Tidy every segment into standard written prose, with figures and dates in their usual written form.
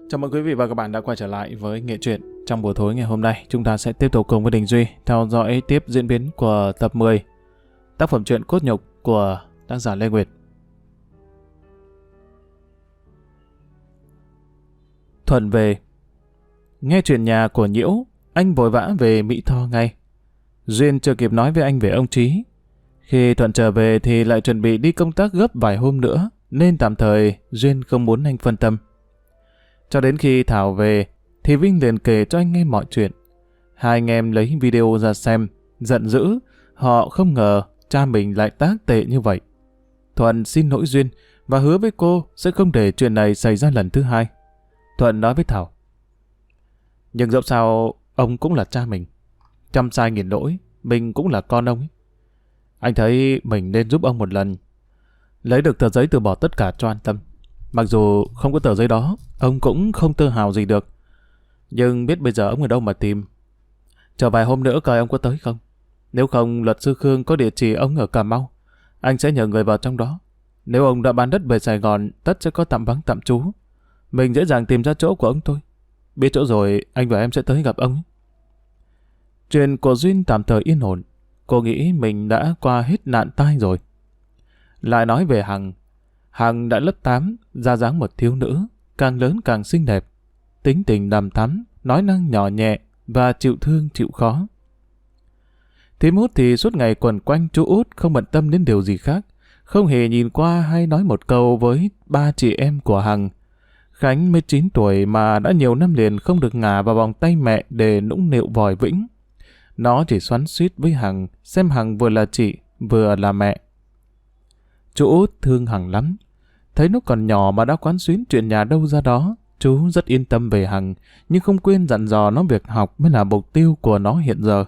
Chào mừng quý vị và các bạn đã quay trở lại với Nghệ Truyện. Trong buổi tối ngày hôm nay, chúng ta sẽ tiếp tục cùng với Đình Duy theo dõi tiếp diễn biến của tập 10 tác phẩm truyện Cốt Nhục của tác giả Lê Nguyệt. Thuận về. Nghe chuyện nhà của Nhiễu, anh vội vã về Mỹ Tho ngay. Duyên chưa kịp nói với anh về ông Trí. Khi Thuận trở về thì lại chuẩn bị đi công tác gấp vài hôm nữa, nên tạm thời Duyên không muốn anh phân tâm. Cho đến khi Thảo về, thì Vinh liền kể cho anh nghe mọi chuyện. Hai anh em lấy video ra xem, giận dữ, họ không ngờ cha mình lại tác tệ như vậy. Thuận xin lỗi Duyên và hứa với cô sẽ không để chuyện này xảy ra lần thứ hai. Thuận nói với Thảo: nhưng dẫu sao ông cũng là cha mình. Trăm sai nghìn lỗi, mình cũng là con ông ấy. Anh thấy mình nên giúp ông một lần. Lấy được tờ giấy từ bỏ tất cả cho an tâm. Mặc dù không có tờ giấy đó, ông cũng không tự hào gì được. Nhưng biết bây giờ ông ở đâu mà tìm. Chờ vài hôm nữa coi ông có tới không. Nếu không, luật sư Khương có địa chỉ ông ở Cà Mau. Anh sẽ nhờ người vào trong đó. Nếu ông đã bán đất về Sài Gòn, tất sẽ có tạm vắng tạm trú. Mình dễ dàng tìm ra chỗ của ông thôi. Biết chỗ rồi, anh và em sẽ tới gặp ông ấy. Chuyện của Duyên tạm thời yên ổn. Cô nghĩ mình đã qua hết nạn tai rồi. Lại nói về Hằng. Hằng đã lớp 8, ra dáng một thiếu nữ, càng lớn càng xinh đẹp. Tính tình đằm thắm, nói năng nhỏ nhẹ và chịu thương chịu khó. Thím Út thì suốt ngày quẩn quanh chú Út, không bận tâm đến điều gì khác, không hề nhìn qua hay nói một câu với ba chị em của Hằng. Khánh mới 9 tuổi mà đã nhiều năm liền không được ngả vào vòng tay mẹ để nũng nịu vòi vĩnh. Nó chỉ xoắn xuýt với Hằng, xem Hằng vừa là chị, vừa là mẹ. Chú Út thương Hằng lắm. Thấy nó còn nhỏ mà đã quán xuyến chuyện nhà đâu ra đó, chú rất yên tâm về Hằng, nhưng không quên dặn dò nó việc học mới là mục tiêu của nó hiện giờ.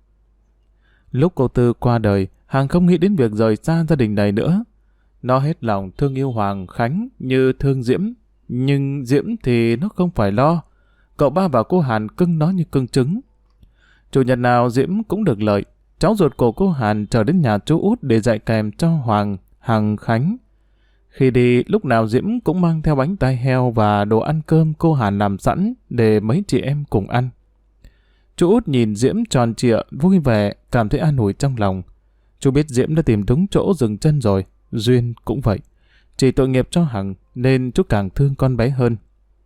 Lúc cô Tư qua đời, Hằng không nghĩ đến việc rời xa gia đình này nữa. Nó hết lòng thương yêu Hoàng Khánh như thương Diễm, nhưng Diễm thì nó không phải lo. Cậu ba và cô Hàn cưng nó như cưng trứng. Chủ nhật nào Diễm cũng được lợi. Cháu ruột của cô Hàn trở đến nhà chú Út để dạy kèm cho Hoàng, Hằng, Khánh. Khi đi, lúc nào Diễm cũng mang theo bánh tai heo và đồ ăn cơm cô Hàn làm sẵn để mấy chị em cùng ăn. Chú Út nhìn Diễm tròn trịa, vui vẻ, cảm thấy an ủi trong lòng. Chú biết Diễm đã tìm đúng chỗ dừng chân rồi, Duyên cũng vậy. Chỉ tội nghiệp cho Hằng nên chú càng thương con bé hơn.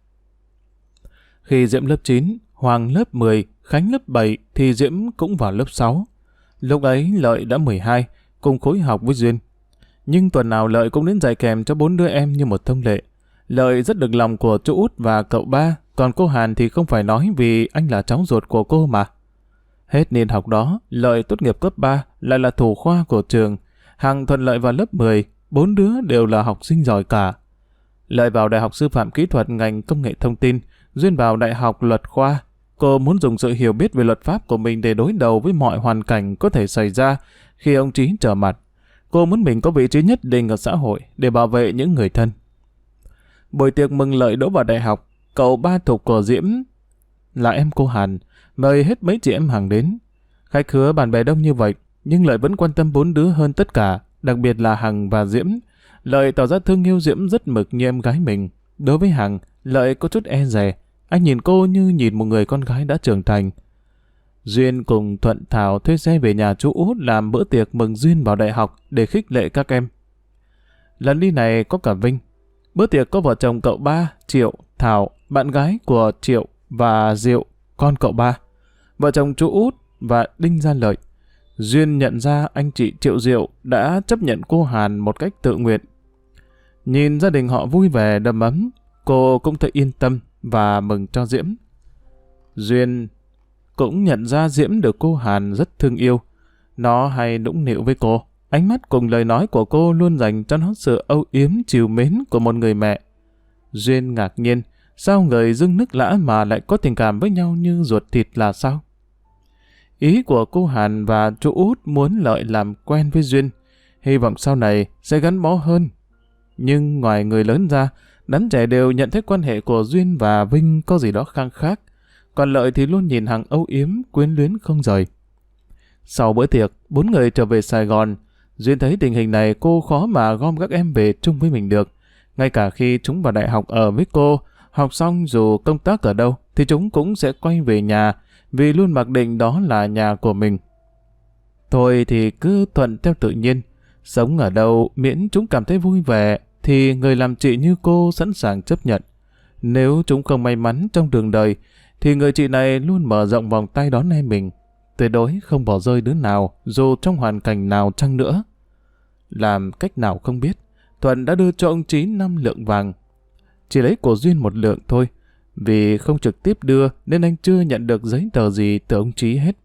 Khi Diễm lớp 9, Hoàng lớp 10, Khánh lớp 7 thì Diễm cũng vào lớp 6. Lúc ấy Lợi đã 12, cùng khối học với Duyên. Nhưng tuần nào Lợi cũng đến dạy kèm cho 4 đứa em như một thông lệ. Lợi rất được lòng của chú Út và cậu ba, còn cô Hàn thì không phải nói vì anh là cháu ruột của cô mà. Hết niên học đó, Lợi tốt nghiệp cấp 3, lại là thủ khoa của trường. Hằng thuận lợi vào lớp 10, 4 đứa đều là học sinh giỏi cả. Lợi vào Đại học Sư phạm Kỹ thuật ngành Công nghệ Thông tin, Duyên vào Đại học Luật khoa. Cô muốn dùng sự hiểu biết về luật pháp của mình để đối đầu với mọi hoàn cảnh có thể xảy ra khi ông Trí trở mặt. Cô muốn mình có vị trí nhất định ở xã hội để bảo vệ những người thân. Buổi tiệc mừng Lợi đỗ vào đại học, cậu ba Thục của Diễm là em cô Hàn mời hết mấy chị em Hằng đến. Khách khứa bạn bè đông như vậy, nhưng Lợi vẫn quan tâm 4 đứa hơn tất cả, đặc biệt là Hằng và Diễm. Lợi tỏ ra thương yêu Diễm rất mực như em gái mình. Đối với Hằng, Lợi có chút e dè. Anh nhìn cô như nhìn một người con gái đã trưởng thành. Duyên cùng Thuận Thảo thuê xe về nhà chú Út làm bữa tiệc mừng Duyên vào đại học để khích lệ các em. Lần đi này có cả Vinh. Bữa tiệc có vợ chồng cậu ba, Triệu, Thảo, bạn gái của Triệu và Diệu, con cậu ba. Vợ chồng chú Út và Đinh Gia Lợi. Duyên nhận ra anh chị Triệu Diệu đã chấp nhận cô Hàn một cách tự nguyện. Nhìn gia đình họ vui vẻ đầm ấm, cô cũng thấy yên tâm và mừng cho Diễm. Duyên cũng nhận ra Diễm được cô Hàn rất thương yêu. Nó hay nũng nịu với cô. Ánh mắt cùng lời nói của cô luôn dành cho nó sự âu yếm trìu mến của một người mẹ. Duyên ngạc nhiên, sao người dưng nước lã mà lại có tình cảm với nhau như ruột thịt là sao? Ý của cô Hàn và chú Út muốn Lợi làm quen với Duyên, hy vọng sau này sẽ gắn bó hơn. Nhưng ngoài người lớn ra, đám trẻ đều nhận thấy quan hệ của Duyên và Vinh có gì đó khăng khác. Còn Lợi thì luôn nhìn Hằng âu yếm, quyến luyến không rời. Sau bữa tiệc, 4 người trở về Sài Gòn. Duyên thấy tình hình này cô khó mà gom các em về chung với mình được. Ngay cả khi chúng vào đại học ở với cô, Học xong dù công tác ở đâu thì chúng cũng sẽ quay về nhà vì luôn mặc định đó là nhà của mình. Thôi thì cứ thuận theo tự nhiên, sống ở đâu miễn chúng cảm thấy vui vẻ thì người làm chị như cô sẵn sàng chấp nhận. Nếu chúng không may mắn trong đường đời thì người chị này luôn mở rộng vòng tay đón em mình, tuyệt đối không bỏ rơi đứa nào dù trong hoàn cảnh nào chăng nữa. Làm cách nào không biết, Thuận đã đưa cho ông Chí 5 lượng vàng. Chỉ lấy của Duyên 1 lượng thôi, vì không trực tiếp đưa nên anh chưa nhận được giấy tờ gì từ ông Chí hết.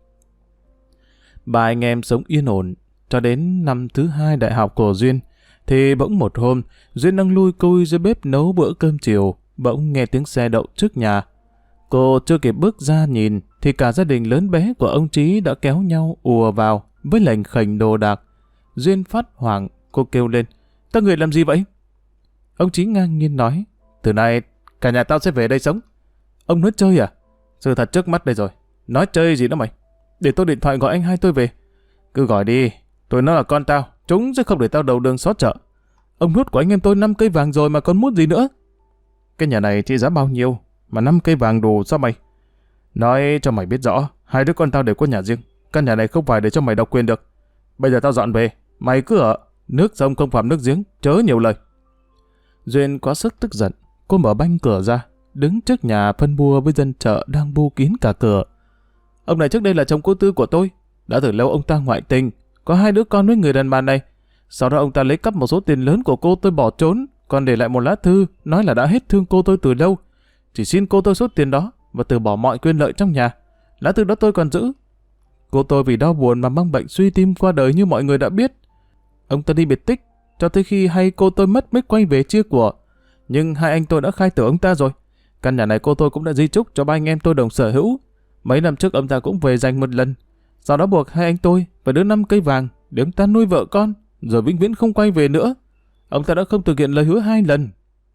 Ba anh em sống yên ổn cho đến năm thứ 2 đại học của Duyên, thì bỗng một hôm Duyên đang lui cui dưới bếp nấu bữa cơm chiều, bỗng nghe tiếng xe đậu trước nhà. Cô chưa kịp bước ra nhìn thì cả gia đình lớn bé của ông Chí đã kéo nhau ùa vào với lệnh khệnh đồ đạc. Duyên phát hoảng, cô kêu lên: "Các người làm gì vậy?" Ông Chí ngang nhiên nói: "Từ nay cả nhà tao sẽ về đây sống." "Ông nói chơi à?" "Sự thật trước mắt đây rồi. Nói chơi gì nữa mày? Để tôi điện thoại gọi anh hai tôi về." "Cứ gọi đi, tôi nó là con tao, chúng sẽ không để tao đầu đường xó chợ." "Ông nuốt của anh em tôi 5 cây vàng rồi mà còn muốn gì nữa?" "Cái nhà này trị giá bao nhiêu mà 5 cây vàng đủ sao mày?" "Nói cho mày biết rõ, hai đứa con tao đều có nhà riêng, căn nhà này không phải để cho mày độc quyền được. Bây giờ tao dọn về, mày cứ ở, nước sông không phạm nước giếng, chớ nhiều lời." Duyên quá sức tức giận, cô mở banh cửa ra, đứng trước nhà phân bua với dân chợ đang bu kín cả cửa. "Ông này trước đây là chồng cô Tư của tôi, đã từ lâu ông ta ngoại tình, có 2 đứa con với người đàn bà này. Sau đó ông ta lấy cắp một số tiền lớn của cô tôi bỏ trốn, còn để lại một lá thư nói là đã hết thương cô tôi từ lâu, chỉ xin cô tôi số tiền đó và từ bỏ mọi quyền lợi trong nhà. Lá thư đó tôi còn giữ. Cô tôi vì đau buồn mà mang bệnh suy tim qua đời như mọi người đã biết. Ông ta đi biệt tích, cho tới khi hay cô tôi mất mới quay về chia của. Nhưng hai anh tôi đã khai tử ông ta rồi. Căn nhà này cô tôi cũng đã di chúc cho ba anh em tôi đồng sở hữu. Mấy năm trước ông ta cũng về giành một lần. Sau đó buộc hai anh tôi phải đưa 5 cây vàng để ông ta nuôi vợ con, rồi vĩnh viễn không quay về nữa. Ông ta đã không thực hiện lời hứa 2 lần."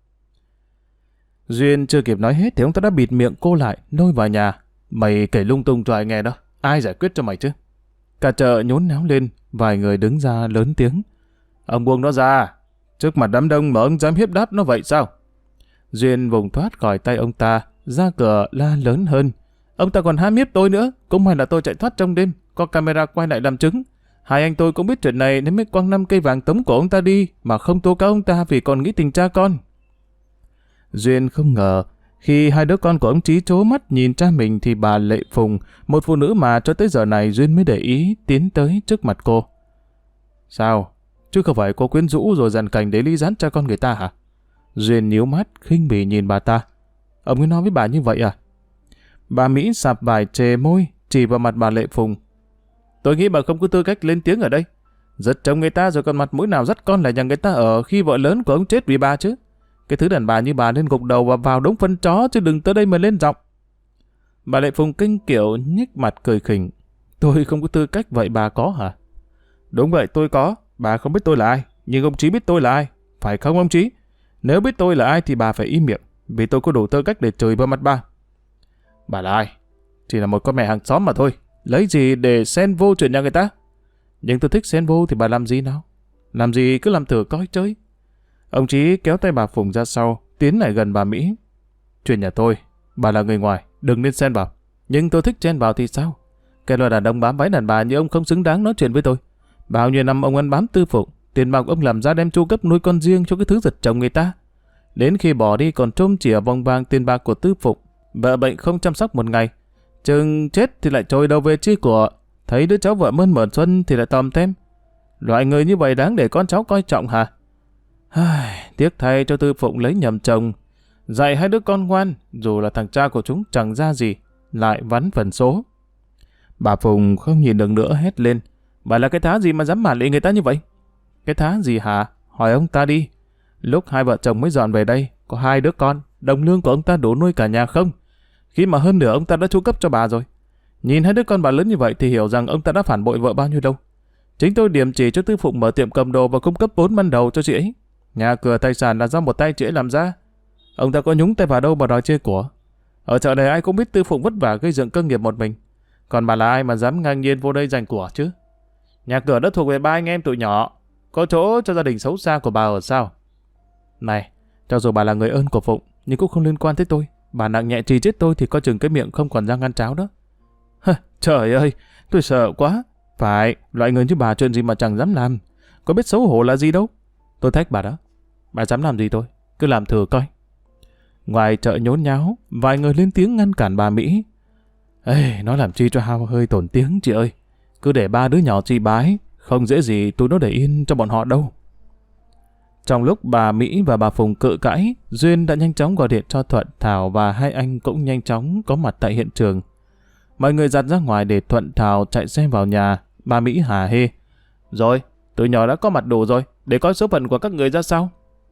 Duyên chưa kịp nói hết thì ông ta đã bịt miệng cô lại, lôi vào nhà. "Mày kể lung tung cho ai nghe đó, ai giải quyết cho mày chứ?" Cả chợ nhốn nháo lên, vài người đứng ra lớn tiếng: "Ông buông nó ra, trước mặt đám đông mà ông dám hiếp đáp nó vậy sao?" Duyên vùng thoát khỏi tay ông ta, ra cửa la lớn hơn: "Ông ta còn hãm hiếp tôi nữa, cũng may là tôi chạy thoát trong đêm, có camera quay lại làm chứng. Hai anh tôi cũng biết chuyện này nên mới quăng 5 cây vàng tống của ông ta đi, mà không tố cáo ông ta vì còn nghĩ tình cha con." Duyên không ngờ, khi hai đứa con của ông Chí trố mắt nhìn cha mình thì bà Lệ Phùng, một phụ nữ mà cho tới giờ này Duyên mới để ý, tiến tới trước mặt cô. "Sao? Chứ không phải cô quyến rũ rồi dàn cảnh để ly gián cha con người ta hả?" Duyên nhíu mắt, khinh bỉ nhìn bà ta. "Ông ấy nói với bà như vậy à?" Bà Mỹ sạp vải chề môi, chỉ vào mặt bà Lệ Phùng. "Tôi nghĩ bà không có tư cách lên tiếng ở đây. Giật chồng người ta rồi còn mặt mũi nào dắt con lại nhà người ta ở khi vợ lớn của ông chết vì bà chứ. Cái thứ đàn bà như bà nên gục đầu và vào đống phân chó chứ đừng tới đây mà lên giọng." Bà Lệ Phùng kinh kiểu nhếch mặt cười khỉnh. "Tôi không có tư cách vậy bà có hả?" "Đúng vậy tôi có, bà không biết tôi là ai, nhưng ông Chí biết tôi là ai. Phải không ông Chí? Nếu biết tôi là ai thì bà phải im miệng, vì tôi có đủ tư cách để chửi vào mặt bà." "Bà là ai? Chỉ là một con mẹ hàng xóm mà thôi, lấy gì để xen vô chuyện nhà người ta?" "Nhưng tôi thích xen vô thì bà làm gì nào? Làm gì cứ làm thử coi chơi." Ông Chí kéo tay bà Phùng ra sau, tiến lại gần bà Mỹ. "Chuyện nhà tôi, bà là người ngoài, đừng nên xen vào. Nhưng tôi thích chen vào thì sao? Cái loại đàn ông bám váy đàn bà như ông không xứng đáng nói chuyện với tôi. Bao nhiêu năm ông ăn bám Tư Phụng, tiền bạc ông làm ra đem chu cấp nuôi con riêng cho cái thứ giật chồng người ta. Đến khi bỏ đi còn trông chỉ ở vòng vàng tiền bạc của Tư Phụng, vợ bệnh không chăm sóc một ngày. Chừng chết thì lại trôi đầu về chia của, thấy đứa cháu vợ mơn mởn xuân thì lại tòm tem. Loại người như vậy đáng để con cháu coi trọng hả? Tiếc thay cho Tư Phụng lấy nhầm chồng, dạy hai đứa con ngoan, dù là thằng cha của chúng chẳng ra gì, lại vắn phần số." Bà Phùng không nhìn được nữa hét lên: "Bà là cái thá gì mà dám mả lị người ta như vậy?" "Cái thá gì hả? Hỏi ông ta đi. Lúc hai vợ chồng mới dọn về đây, có 2 đứa con, đồng lương của ông ta đủ nuôi cả nhà không? Khi mà hơn nửa ông ta đã chu cấp cho bà rồi. Nhìn 2 đứa con bà lớn như vậy thì hiểu rằng ông ta đã phản bội vợ bao nhiêu đâu. Chính tôi điểm chỉ cho Tư Phụng mở tiệm cầm đồ và cung cấp vốn ban đầu cho chị ấy. Nhà cửa tài sản là do một tay chị ấy làm ra. Ông ta có nhúng tay vào đâu mà đòi chia của. Ở chợ này ai cũng biết Tư Phụng vất vả gây dựng cơ nghiệp một mình. Còn bà là ai mà dám ngang nhiên vô đây giành của chứ? Nhà cửa đã thuộc về 3 anh em tụi nhỏ, có chỗ cho gia đình xấu xa của bà ở sao? Này, cho dù bà là người ơn của Phụng, nhưng cũng không liên quan tới tôi. Bà nặng nhẹ chỉ chết tôi thì coi chừng cái miệng không còn răng ăn cháo đó. Trời ơi, tôi sợ quá. Phải, loại người như bà chuyện gì mà chẳng dám làm. Có biết xấu hổ là gì đâu. Tôi thách bà đó. Bà dám làm gì tôi? Cứ làm thử coi. Ngoài chợ nhốn nháo, vài người lên tiếng ngăn cản bà Mỹ. Ê, nó làm chi cho hao hơi tổn tiếng chị ơi. Cứ để ba đứa nhỏ chị bái, không dễ gì tụi nó để yên cho bọn họ đâu. Trong lúc bà Mỹ và bà Phùng cự cãi, Duyên đã nhanh chóng gọi điện cho Thuận, Thảo và hai anh cũng nhanh chóng có mặt tại hiện trường. Mọi người dạt ra ngoài để Thuận, Thảo chạy xe vào nhà. Bà Mỹ hả hê. Rồi, tụi nhỏ đã có mặt đủ rồi, để coi số phận của các người ra sao.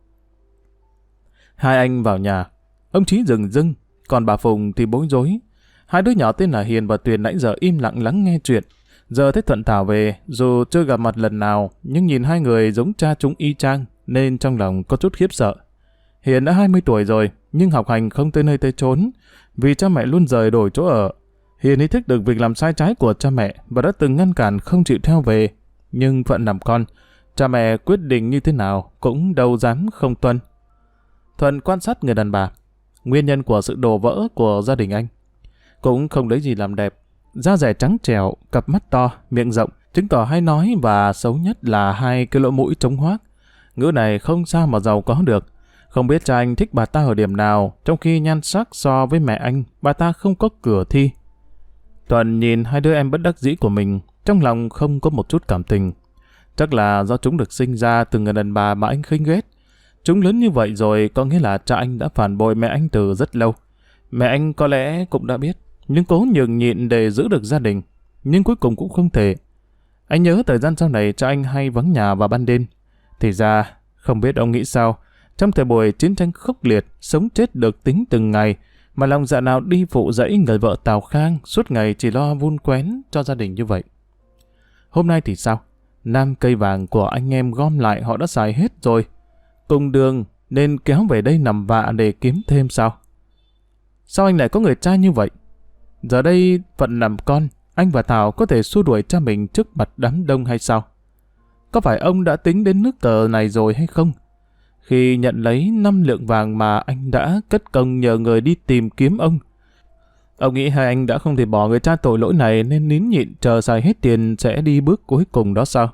Hai anh vào nhà, ông Chí dừng dưng, còn bà Phùng thì bối rối. Hai đứa nhỏ tên là Hiền và Tuyền nãy giờ im lặng lắng nghe chuyện. Giờ thấy Thuận, Thảo về, dù chưa gặp mặt lần nào, nhưng nhìn hai người giống cha chúng y chang, nên trong lòng có chút khiếp sợ. Hiền đã 20 tuổi rồi, nhưng học hành không tới nơi tới chốn, vì cha mẹ luôn rời đổi chỗ ở. Hiền ý thức được việc làm sai trái của cha mẹ và đã từng ngăn cản không chịu theo về. Nhưng phận làm con, cha mẹ quyết định như thế nào cũng đâu dám không tuân. Thuận quan sát người đàn bà, nguyên nhân của sự đổ vỡ của gia đình anh. Cũng không lấy gì làm đẹp, da dẻ trắng trẻo, cặp mắt to, miệng rộng, chứng tỏ hay nói và xấu nhất là hai cái lỗ mũi trống hoác. Ngữ này không sao mà giàu có được. Không biết cha anh thích bà ta ở điểm nào, trong khi nhan sắc so với mẹ anh, bà ta không có cửa thi. Thuận nhìn hai đứa em bất đắc dĩ của mình, trong lòng không có một chút cảm tình. Chắc là do chúng được sinh ra từ người đàn bà mà anh khinh ghét. Chúng lớn như vậy rồi có nghĩa là cha anh đã phản bội mẹ anh từ rất lâu. Mẹ anh có lẽ cũng đã biết, nhưng cố nhường nhịn để giữ được gia đình. Nhưng cuối cùng cũng không thể. Anh nhớ thời gian sau này cha anh hay vắng nhà vào ban đêm. Thì ra, không biết ông nghĩ sao, trong thời buổi chiến tranh khốc liệt, sống chết được tính từng ngày, mà lòng dạ nào đi phụ dẫy người vợ Tào Khang suốt ngày chỉ lo vun quén cho gia đình như vậy. Hôm nay thì sao? Nam cây vàng của anh em gom lại họ đã xài hết rồi. Cùng đường nên kéo về đây nằm vạ để kiếm thêm sao? Sao anh lại có người cha như vậy? Giờ đây phận làm con, anh và Thảo có thể xua đuổi cha mình trước mặt đám đông hay sao? Có phải ông đã tính đến nước cờ này rồi hay không? Khi nhận lấy 5 lượng vàng mà anh đã cất công nhờ người đi tìm kiếm ông nghĩ hai anh đã không thể bỏ người cha tội lỗi này nên nín nhịn chờ xài hết tiền sẽ đi bước cuối cùng đó sao?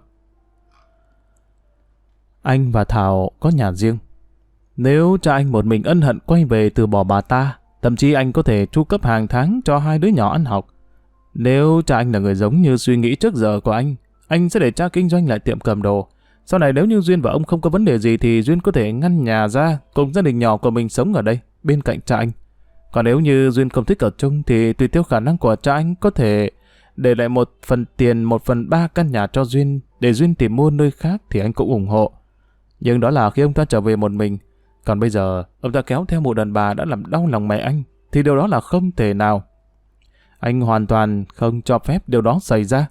Anh và Thảo có nhà riêng. Nếu cha anh một mình ân hận quay về từ bỏ bà ta, thậm chí anh có thể chu cấp hàng tháng cho hai đứa nhỏ ăn học. Nếu cha anh là người giống như suy nghĩ trước giờ của anh sẽ để cha kinh doanh lại tiệm cầm đồ. Sau này nếu như Duyên và ông không có vấn đề gì thì Duyên có thể ngăn nhà ra cùng gia đình nhỏ của mình sống ở đây, bên cạnh cha anh. Còn nếu như Duyên không thích ở chung thì tùy theo khả năng của cha anh có thể để lại 1/4 tiền, 1/3 căn nhà cho Duyên để Duyên tìm mua nơi khác thì anh cũng ủng hộ. Nhưng đó là khi ông ta trở về một mình. Còn bây giờ, ông ta kéo theo một đàn bà đã làm đau lòng mẹ anh, thì điều đó là không thể nào. Anh hoàn toàn không cho phép điều đó xảy ra.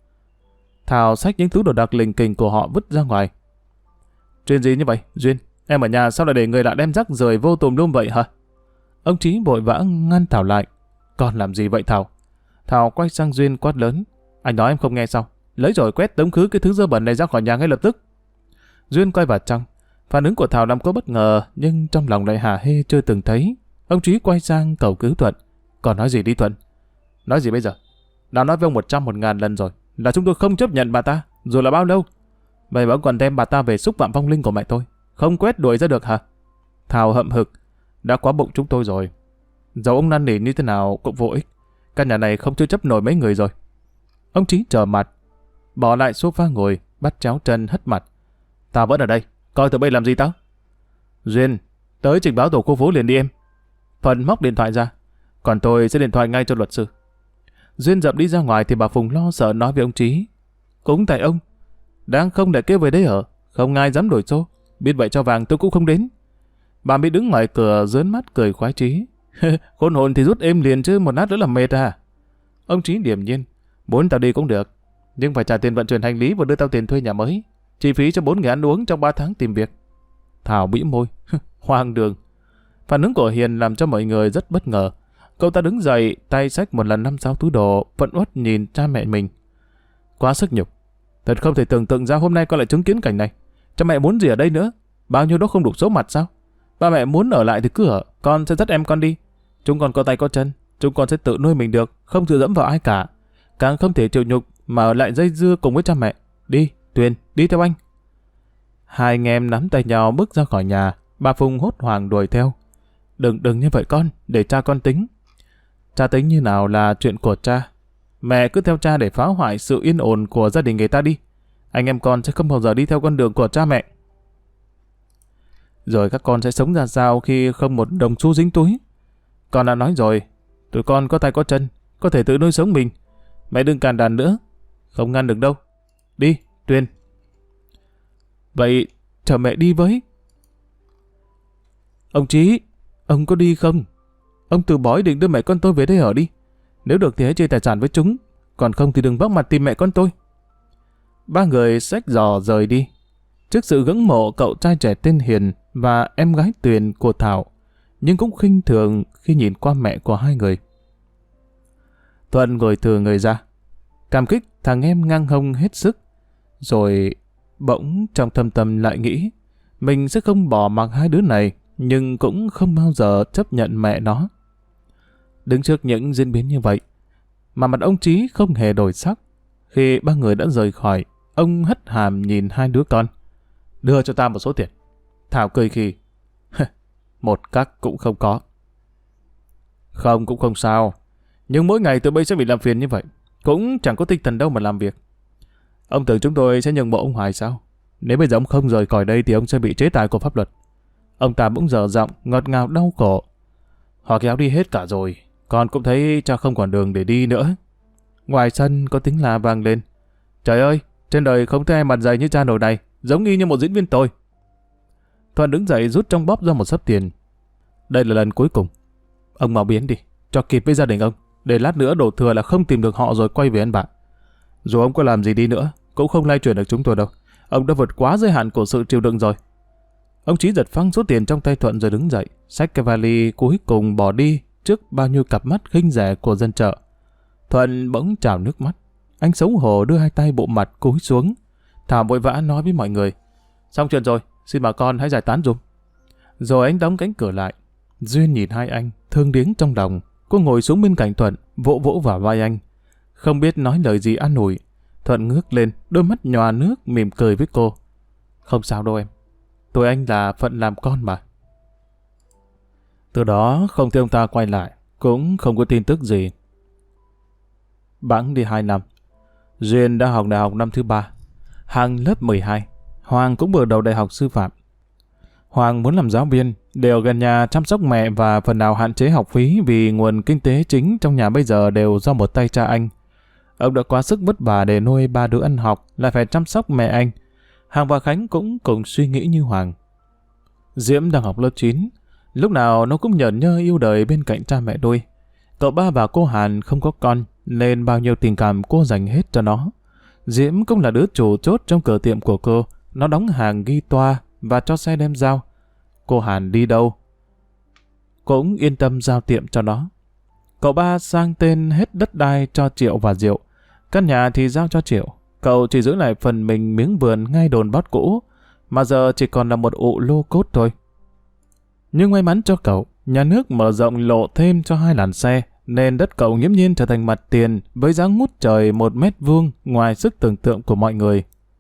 Thảo xách những túi đồ đạc lình kình của họ vứt ra ngoài. Chuyện gì như vậy, Duyên? Em ở nhà sao lại để người lạ đem rác rời vô tùm lum vậy hả? Ông Chí vội vã ngăn Thảo lại. Con làm gì vậy Thảo? Thảo quay sang Duyên quát lớn. Anh nói em không nghe sao? Lấy rồi quét tống khứ cái thứ dơ bẩn này ra khỏi nhà ngay lập tức. Duyên quay vào trong. Phản ứng của Thảo làm cô bất ngờ, nhưng trong lòng lại hả hê chưa từng thấy. Ông Chí quay sang cầu cứu Thuận. Còn nói gì đi Thuận? Nói gì bây giờ? Đã nói với ông 100 1.000 lần rồi, là chúng tôi không chấp nhận bà ta, dù là bao lâu. Vậy vẫn còn đem bà ta về xúc phạm vong linh của mẹ tôi, không quét đuổi ra được hả? Thảo hậm hực. Đã quá bụng chúng tôi rồi. Dẫu ông năn nỉ như thế nào cũng vô ích. Căn nhà này không chưa chấp nổi mấy người rồi. Ông Chí trở mặt, bỏ lại sofa ngồi, bắt chéo chân hất mặt. Tao vẫn ở đây, coi tụi bay làm gì tao? Duyên, tới trình báo tổ khu phố liền đi em. Phần móc điện thoại ra, còn tôi sẽ điện thoại ngay cho luật sư. Duyên dậm đi ra ngoài thì bà Phùng lo sợ nói với ông Chí. Cũng tại ông, đang không để kêu về đây ở, không ai dám đổi xô. Biết vậy cho vàng tôi cũng không đến. Bà Mỹ đứng ngoài cửa rớn mắt cười khoái chí. Khôn hồn thì rút êm liền chứ một lát nữa là mệt à. Ông Chí điềm nhiên. Muốn tao đi cũng được, nhưng phải trả tiền vận chuyển hành lý và đưa tao tiền thuê nhà mới. Chi phí cho 4 người ăn uống trong 3 tháng tìm việc. Thảo bĩu môi. Hoang đường. Phản ứng của Hiền làm cho mọi người rất bất ngờ. Cậu ta đứng dậy, tay xách một lần 5-6 túi đồ, vẫn uất nhìn cha mẹ mình. Quá sức nhục. Thật không thể tưởng tượng ra hôm nay con lại chứng kiến cảnh này. Cha mẹ muốn gì ở đây nữa? Bao nhiêu đó không đủ số mặt sao? Ba mẹ muốn ở lại thì cứ ở, con sẽ dắt em con đi. Chúng con có tay có chân, chúng con sẽ tự nuôi mình được, không dựa dẫm vào ai cả. Càng không thể chịu nhục mà ở lại dây dưa cùng với cha mẹ. Đi, Tuyền, đi theo anh. Hai anh em nắm tay nhau bước ra khỏi nhà, bà Phùng hốt hoảng đuổi theo. Đừng như vậy con, để cha con tính. Cha tính như nào là chuyện của cha. Mẹ cứ theo cha để phá hoại sự yên ổn của gia đình người ta đi. Anh em con sẽ không bao giờ đi theo con đường của cha mẹ. Rồi các con sẽ sống ra sao khi không một đồng xu dính túi? Con đã nói rồi, tụi con có tay có chân, có thể tự nuôi sống mình. Mẹ đừng càn đàn nữa, không ngăn được đâu. Đi, Tuyền. Vậy chờ mẹ đi với. Ông Chí, ông có đi không? Ông từ bỏ ý định đưa mẹ con tôi về đây ở đi. Nếu được thì hãy chia tài sản với chúng, còn không thì đừng bóc mặt tìm mẹ con tôi. Ba người xách giò rời đi. Trước sự ngưỡng mộ cậu trai trẻ tên Hiền và em gái Tuyền của Thảo, nhưng cũng khinh thường khi nhìn qua mẹ của hai người. Thuận ngồi thừa người ra, cảm kích thằng em ngang hông hết sức. Rồi bỗng trong thâm tâm lại nghĩ, mình sẽ không bỏ mặc hai đứa này, nhưng cũng không bao giờ chấp nhận mẹ nó. Đứng trước những diễn biến như vậy, mà mặt ông Chí không hề đổi sắc. Khi ba người đã rời khỏi, ông hất hàm nhìn hai đứa con. Đưa cho ta một số tiền. Thảo cười khì. Một cắc cũng không có. Không cũng không sao. Nhưng mỗi ngày tụi bây sẽ bị làm phiền như vậy. Cũng chẳng có tinh thần đâu mà làm việc. Ông tưởng chúng tôi sẽ nhường bộ ông Hoài sao? Nếu bây giờ ông không rời khỏi đây thì ông sẽ bị chế tài của pháp luật. Ông ta bỗng dở giọng, ngọt ngào đau khổ. Họ kéo đi hết cả rồi. Con cũng thấy cha không còn đường để đi nữa. Ngoài sân có tiếng la vang lên. Trời ơi, trên đời không thấy ai mặt dày như cha nổi này, giống y như một diễn viên tôi. Thuận đứng dậy rút trong bóp ra một xấp tiền. Đây là lần cuối cùng. Ông mau biến đi, cho kịp với gia đình ông. Để lát nữa đổ thừa là không tìm được họ rồi quay về ăn bạn. Dù ông có làm gì đi nữa, cũng không lay chuyển được chúng tôi đâu. Ông đã vượt quá giới hạn của sự chịu đựng rồi. Ông Chí giật phăng số tiền trong tay Thuận rồi đứng dậy, xách cái vali cuối cùng bỏ đi trước bao nhiêu cặp mắt khinh rẻ của dân chợ. Thuận bỗng trào nước mắt. Anh xấu hổ đưa hai tay bộ mặt cúi xuống. Thảo vội vã nói với mọi người. Xong chuyện rồi, xin bà con hãy giải tán dùm. Rồi anh đóng cánh cửa lại. Duyên nhìn hai anh, thương điếng trong lòng. Cô ngồi xuống bên cạnh Thuận, vỗ vỗ vào vai anh. Không biết nói lời gì an ủi. Thuận ngước lên, đôi mắt nhòa nước mỉm cười với cô. Không sao đâu em. Tụi anh là phận làm con mà. Từ đó không thấy ông ta quay lại, cũng không có tin tức gì. Bẵng đi 2 năm. Duyên đã học đại học năm thứ 3. Hằng lớp 12. Hoàng cũng vừa đầu đại học sư phạm. Hoàng muốn làm giáo viên, để ở gần nhà chăm sóc mẹ và phần nào hạn chế học phí vì nguồn kinh tế chính trong nhà bây giờ đều do một tay cha anh. Ông đã quá sức vất vả để nuôi 3 đứa ăn học, lại phải chăm sóc mẹ anh. Hằng và Khánh cũng cùng suy nghĩ như Hoàng. Diễm đang học lớp 9, lúc nào nó cũng nhởn nhơ yêu đời bên cạnh cha mẹ đôi. Cậu ba và cô Hàn không có con, nên bao nhiêu tình cảm cô dành hết cho nó. Diễm cũng là đứa chủ chốt trong cửa tiệm của cô, nó đóng hàng ghi toa và cho xe đem giao. Cô Hàn đi đâu cũng yên tâm giao tiệm cho nó. Cậu ba sang tên hết đất đai cho Triệu và Diệu, căn nhà thì giao cho Triệu. Cậu chỉ giữ lại phần mình miếng vườn ngay đồn bót cũ, mà giờ chỉ còn là một ụ lô cốt thôi. Nhưng may mắn cho cậu, nhà nước mở rộng lộ thêm cho 2 làn xe, nên đất cậu nghiễm nhiên trở thành mặt tiền với giá ngút trời 1 mét vuông ngoài sức tưởng tượng của mọi người.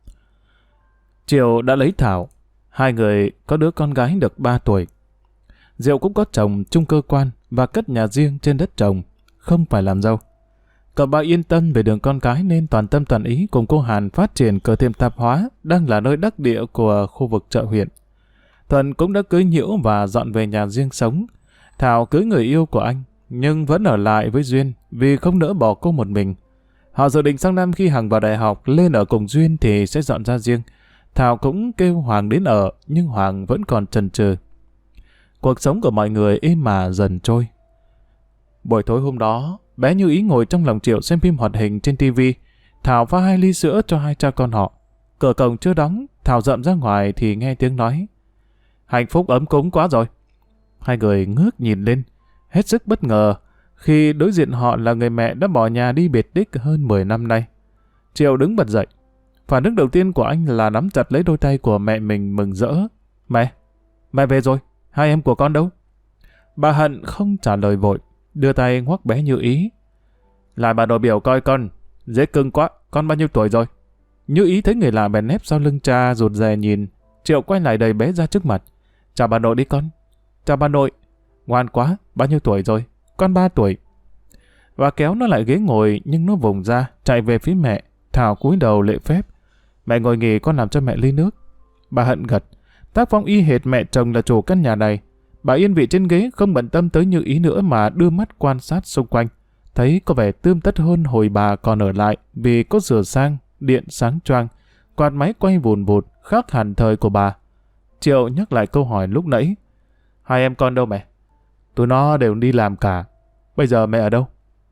Triệu đã lấy Thảo, 2 người có đứa con gái được 3 tuổi. Diệu cũng có chồng chung cơ quan và cất nhà riêng trên đất chồng, không phải làm dâu. Cậu ba yên tâm về đường con cái nên toàn tâm toàn ý cùng cô Hàn phát triển cửa tiệm tạp hóa đang là nơi đắc địa của khu vực chợ huyện. Thuận cũng đã cưới Nhiễu và dọn về nhà riêng sống. Thảo cưới người yêu của anh, nhưng vẫn ở lại với Duyên vì không nỡ bỏ cô một mình. Họ dự định sang năm khi Hằng vào đại học lên ở cùng Duyên thì sẽ dọn ra riêng. Thảo cũng kêu Hoàng đến ở, nhưng Hoàng vẫn còn chần chừ. Cuộc sống của mọi người êm mà dần trôi. Buổi tối hôm đó, bé Như Ý ngồi trong lòng Triệu xem phim hoạt hình trên tivi. Thảo pha 2 ly sữa cho 2 cha con họ. Cửa cổng chưa đóng, Thảo dậm ra ngoài thì nghe tiếng nói. Hạnh phúc ấm cúng quá rồi. 2 người ngước nhìn lên, hết sức bất ngờ khi đối diện họ là người mẹ đã bỏ nhà đi biệt tích hơn 10 năm nay. Triệu đứng bật dậy. Phản ứng đầu tiên của anh là nắm chặt lấy đôi tay của mẹ mình mừng rỡ. Mẹ về rồi, 2 em của con đâu? Bà Hận không trả lời vội, đưa tay ngoắc bé Như Ý. Lại bà nội biểu coi con, dễ cưng quá, con bao nhiêu tuổi rồi? Như Ý thấy người lạ bèn nép sau lưng cha rụt rè nhìn. Triệu quay lại đẩy bé ra trước mặt. Chào bà nội đi con. Chào bà nội. Ngoan quá, bao nhiêu tuổi rồi? Con 3 tuổi. Và kéo nó lại ghế ngồi nhưng nó vùng ra, chạy về phía mẹ. Thảo cúi đầu lễ phép. Mẹ ngồi nghỉ, con làm cho mẹ ly nước. Bà Hận gật. Tác phong y hệt mẹ chồng là chủ căn nhà này. Bà yên vị trên ghế không bận tâm tới Như Ý nữa mà đưa mắt quan sát xung quanh. Thấy có vẻ tươm tất hơn hồi bà còn ở lại vì có sửa sang, điện sáng choang, quạt máy quay vùn vụt khác hẳn thời của bà. Triệu nhắc lại câu hỏi lúc nãy. Hai em con đâu mẹ? Tụi nó đều đi làm cả. Bây giờ mẹ ở đâu?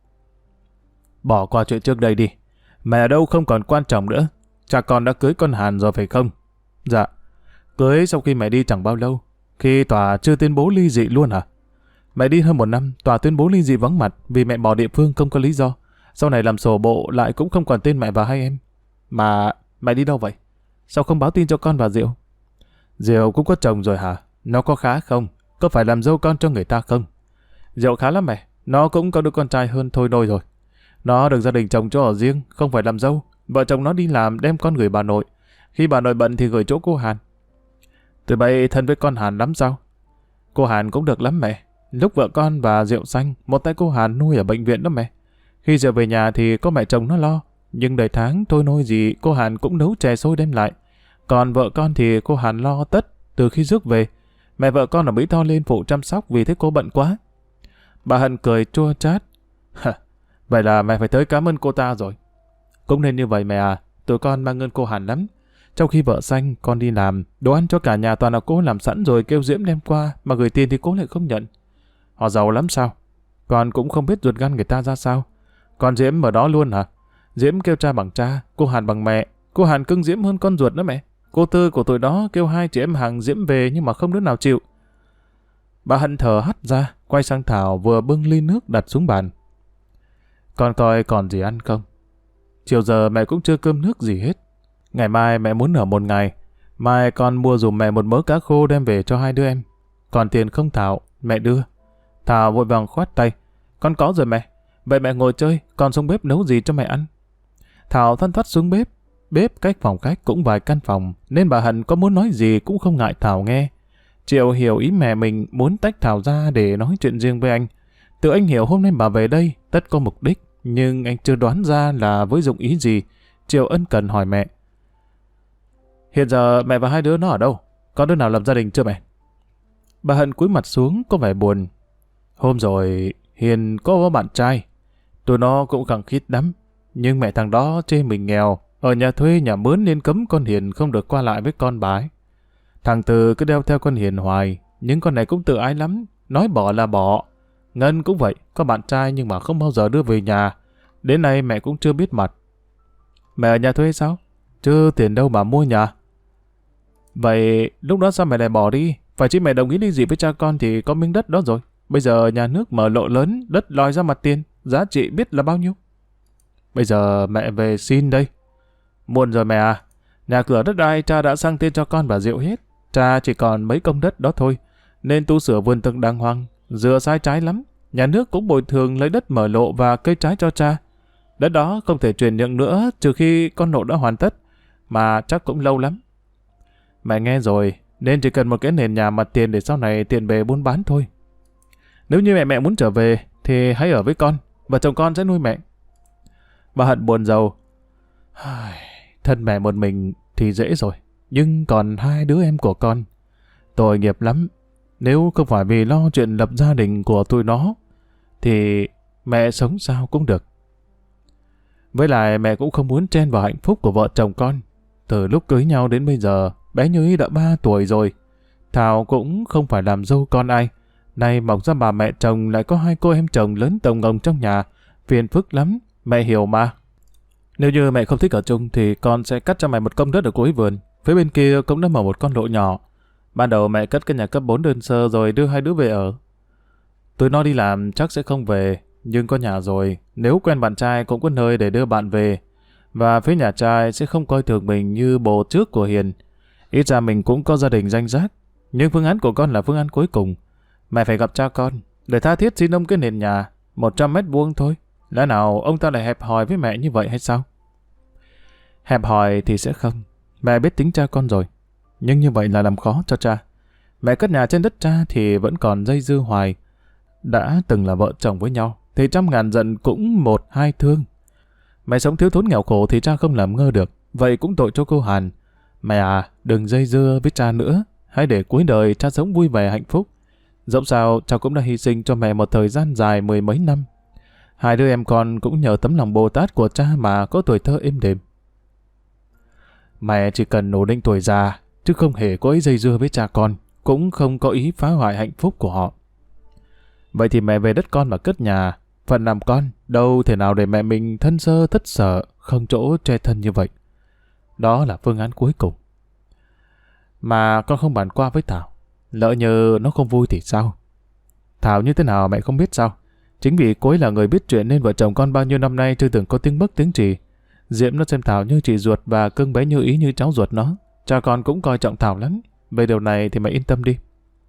Bỏ qua chuyện trước đây đi. Mẹ ở đâu không còn quan trọng nữa. Cha con đã cưới con Hàn rồi phải không? Dạ. Cưới sau khi mẹ đi chẳng bao lâu. Khi tòa chưa tuyên bố ly dị luôn hả? Mẹ đi hơn 1 năm, tòa tuyên bố ly dị vắng mặt vì mẹ bỏ địa phương không có lý do. Sau này làm sổ bộ lại cũng không còn tên mẹ và hai em. Mà mẹ đi đâu vậy? Sao không báo tin cho con và Diệu? Diệu cũng có chồng rồi hả? Nó có khá không? Có phải làm dâu con cho người ta không? Diệu khá lắm mẹ. Nó cũng có đứa con trai hơn thôi nôi rồi. Nó được gia đình chồng cho ở riêng, không phải làm dâu. Vợ chồng nó đi làm đem con gửi bà nội. Khi bà nội bận thì gửi chỗ cô Hàn. Tụi bay thân với con Hàn lắm sao? Cô Hàn cũng được lắm mẹ. Lúc vợ con và Diệu sanh, một tay cô Hàn nuôi ở bệnh viện đó mẹ. Khi Diệu về nhà thì có mẹ chồng nó lo. Nhưng đời tháng tôi nuôi gì cô Hàn cũng nấu chè xôi đem lại. Còn vợ con thì cô Hàn lo tất từ khi rước về. Mẹ vợ con ở Mỹ Tho lên phụ chăm sóc vì thấy cô bận quá. Bà Hân cười chua chát. Vậy là mẹ phải tới cảm ơn cô ta rồi. Cũng nên như vậy mẹ à. Tụi con mang ơn cô Hàn lắm. Trong khi vợ sanh, con đi làm, đồ ăn cho cả nhà toàn là cô làm sẵn rồi kêu Diễm đem qua, mà gửi tiền thì cô lại không nhận. Họ giàu lắm sao? Con cũng không biết ruột gan người ta ra sao. Con Diễm ở đó luôn hả? Diễm kêu cha bằng cha, cô Hàn bằng mẹ. Cô Hàn cưng Diễm hơn con ruột nữa mẹ. Cô Tư của tụi đó kêu hai chị em hàng Diễm về nhưng mà không đứa nào chịu. Bà Hân thở hắt ra, quay sang Thảo vừa bưng ly nước đặt xuống bàn. Con coi còn gì ăn không? Chiều giờ mẹ cũng chưa cơm nước gì hết. Ngày mai mẹ muốn ở 1 ngày. Mai con mua giùm mẹ một mớ cá khô đem về cho hai đứa em. Còn tiền không Thảo, mẹ đưa. Thảo vội vàng khoát tay. Con có rồi mẹ. Vậy mẹ ngồi chơi, con xuống bếp nấu gì cho mẹ ăn. Thảo thoăn thoắt xuống bếp. Bếp cách phòng khách cũng vài căn phòng, nên bà Hân có muốn nói gì cũng không ngại Thảo nghe. Triệu hiểu ý mẹ mình muốn tách Thảo ra để nói chuyện riêng với anh. Tự anh hiểu hôm nay bà về đây tất có mục đích, nhưng anh chưa đoán ra là với dụng ý gì. Triệu ân cần hỏi mẹ. Hiện giờ mẹ và hai đứa nó ở đâu? Có đứa nào lập gia đình chưa mẹ? Bà Hân cúi mặt xuống có vẻ buồn. Hôm rồi Hiền có bạn trai. Tụi nó cũng khăng khít lắm. Nhưng mẹ thằng đó chê mình nghèo, ở nhà thuê nhà mướn nên cấm con Hiền không được qua lại với con bà ấy. Thằng Từ cứ đeo theo con Hiền hoài, nhưng con này cũng tự ái lắm, nói bỏ là bỏ. Ngân cũng vậy, có bạn trai nhưng mà không bao giờ đưa về nhà. Đến nay mẹ cũng chưa biết mặt. Mẹ ở nhà thuê sao? Chứ tiền đâu mà mua nhà. Vậy lúc đó sao mẹ lại bỏ đi? Phải chứ mẹ đồng ý ly dị với cha con thì có miếng đất đó rồi. Bây giờ nhà nước mở lộ lớn, đất lòi ra mặt tiền, giá trị biết là bao nhiêu. Bây giờ mẹ về xin đây. Muộn rồi mẹ à. Nhà cửa đất đai cha đã sang tên cho con và Diệu hết. Cha chỉ còn mấy công đất đó thôi. Nên tu sửa vườn tược đàng hoàng. Dựa sai trái lắm. Nhà nước cũng bồi thường lấy đất mở lộ và cây trái cho cha. Đất đó không thể chuyển nhượng nữa trừ khi con lộ đã hoàn tất. Mà chắc cũng lâu lắm. Mẹ nghe rồi. Nên chỉ cần một cái nền nhà mặt tiền để sau này tiện bề buôn bán thôi. Nếu như mẹ muốn trở về thì hãy ở với con. Và chồng con sẽ nuôi mẹ. Bà Hận buồn rầu. Thân mẹ một mình thì dễ rồi. Nhưng còn hai đứa em của con. Tội nghiệp lắm. Nếu không phải vì lo chuyện lập gia đình của tụi nó thì mẹ sống sao cũng được. Với lại mẹ cũng không muốn chen vào hạnh phúc của vợ chồng con. Từ lúc cưới nhau đến bây giờ bé Như Ý đã 3 tuổi rồi. Thảo cũng không phải làm dâu con ai. Nay mọc ra bà mẹ chồng lại có 2 cô em chồng lớn tổng ngồng trong nhà. Phiền phức lắm. Mẹ hiểu mà. Nếu như mẹ không thích ở chung thì con sẽ cắt cho mẹ một công đất ở cuối vườn. Phía bên kia cũng đã mở một con lộ nhỏ. Ban đầu mẹ cất cái nhà cấp 4 đơn sơ rồi đưa hai đứa về ở. Tụi nó đi làm chắc sẽ không về. Nhưng có nhà rồi, nếu quen bạn trai cũng có nơi để đưa bạn về. Và phía nhà trai sẽ không coi thường mình như bồ trước của Hiền. Ít ra mình cũng có gia đình danh giác. Nhưng phương án của con là phương án cuối cùng. Mẹ phải gặp cha con, để tha thiết xin ông cái nền nhà 100 mét vuông thôi. Lẽ nào ông ta lại hẹp hòi với mẹ như vậy hay sao? Hẹp hòi thì sẽ không. Mẹ biết tính cha con rồi. Nhưng như vậy là làm khó cho cha. Mẹ cất nhà trên đất cha thì vẫn còn dây dưa hoài. Đã từng là vợ chồng với nhau, thì trăm ngàn giận cũng một hai thương. Mẹ sống thiếu thốn nghèo khổ thì cha không làm ngơ được. Vậy cũng tội cho cô Hàn. Mẹ à, đừng dây dưa với cha nữa. Hãy để cuối đời cha sống vui vẻ hạnh phúc. Dẫu sao, cha cũng đã hy sinh cho mẹ một thời gian dài 10 mấy năm. Hai đứa em con cũng nhờ tấm lòng Bồ Tát của cha mà có tuổi thơ êm đềm. Mẹ chỉ cần ổn định tuổi già, chứ không hề có ý dây dưa với cha con, cũng không có ý phá hoại hạnh phúc của họ. Vậy thì mẹ về đất con mà cất nhà, phận làm con, đâu thể nào để mẹ mình thân sơ thất sở, không chỗ che thân như vậy. Đó là phương án cuối cùng. Mà con không bàn qua với Thảo, lỡ như nó không vui thì sao? Thảo như thế nào mẹ không biết sao? Chính vì cô ấy là người biết chuyện nên vợ chồng con bao nhiêu năm nay chưa từng có tiếng bất tiếng trì. Diễm nó xem Thảo như chị ruột và cưng bé Như Ý như cháu ruột nó. Cha con cũng coi trọng Thảo lắm. Về điều này thì mẹ yên tâm đi.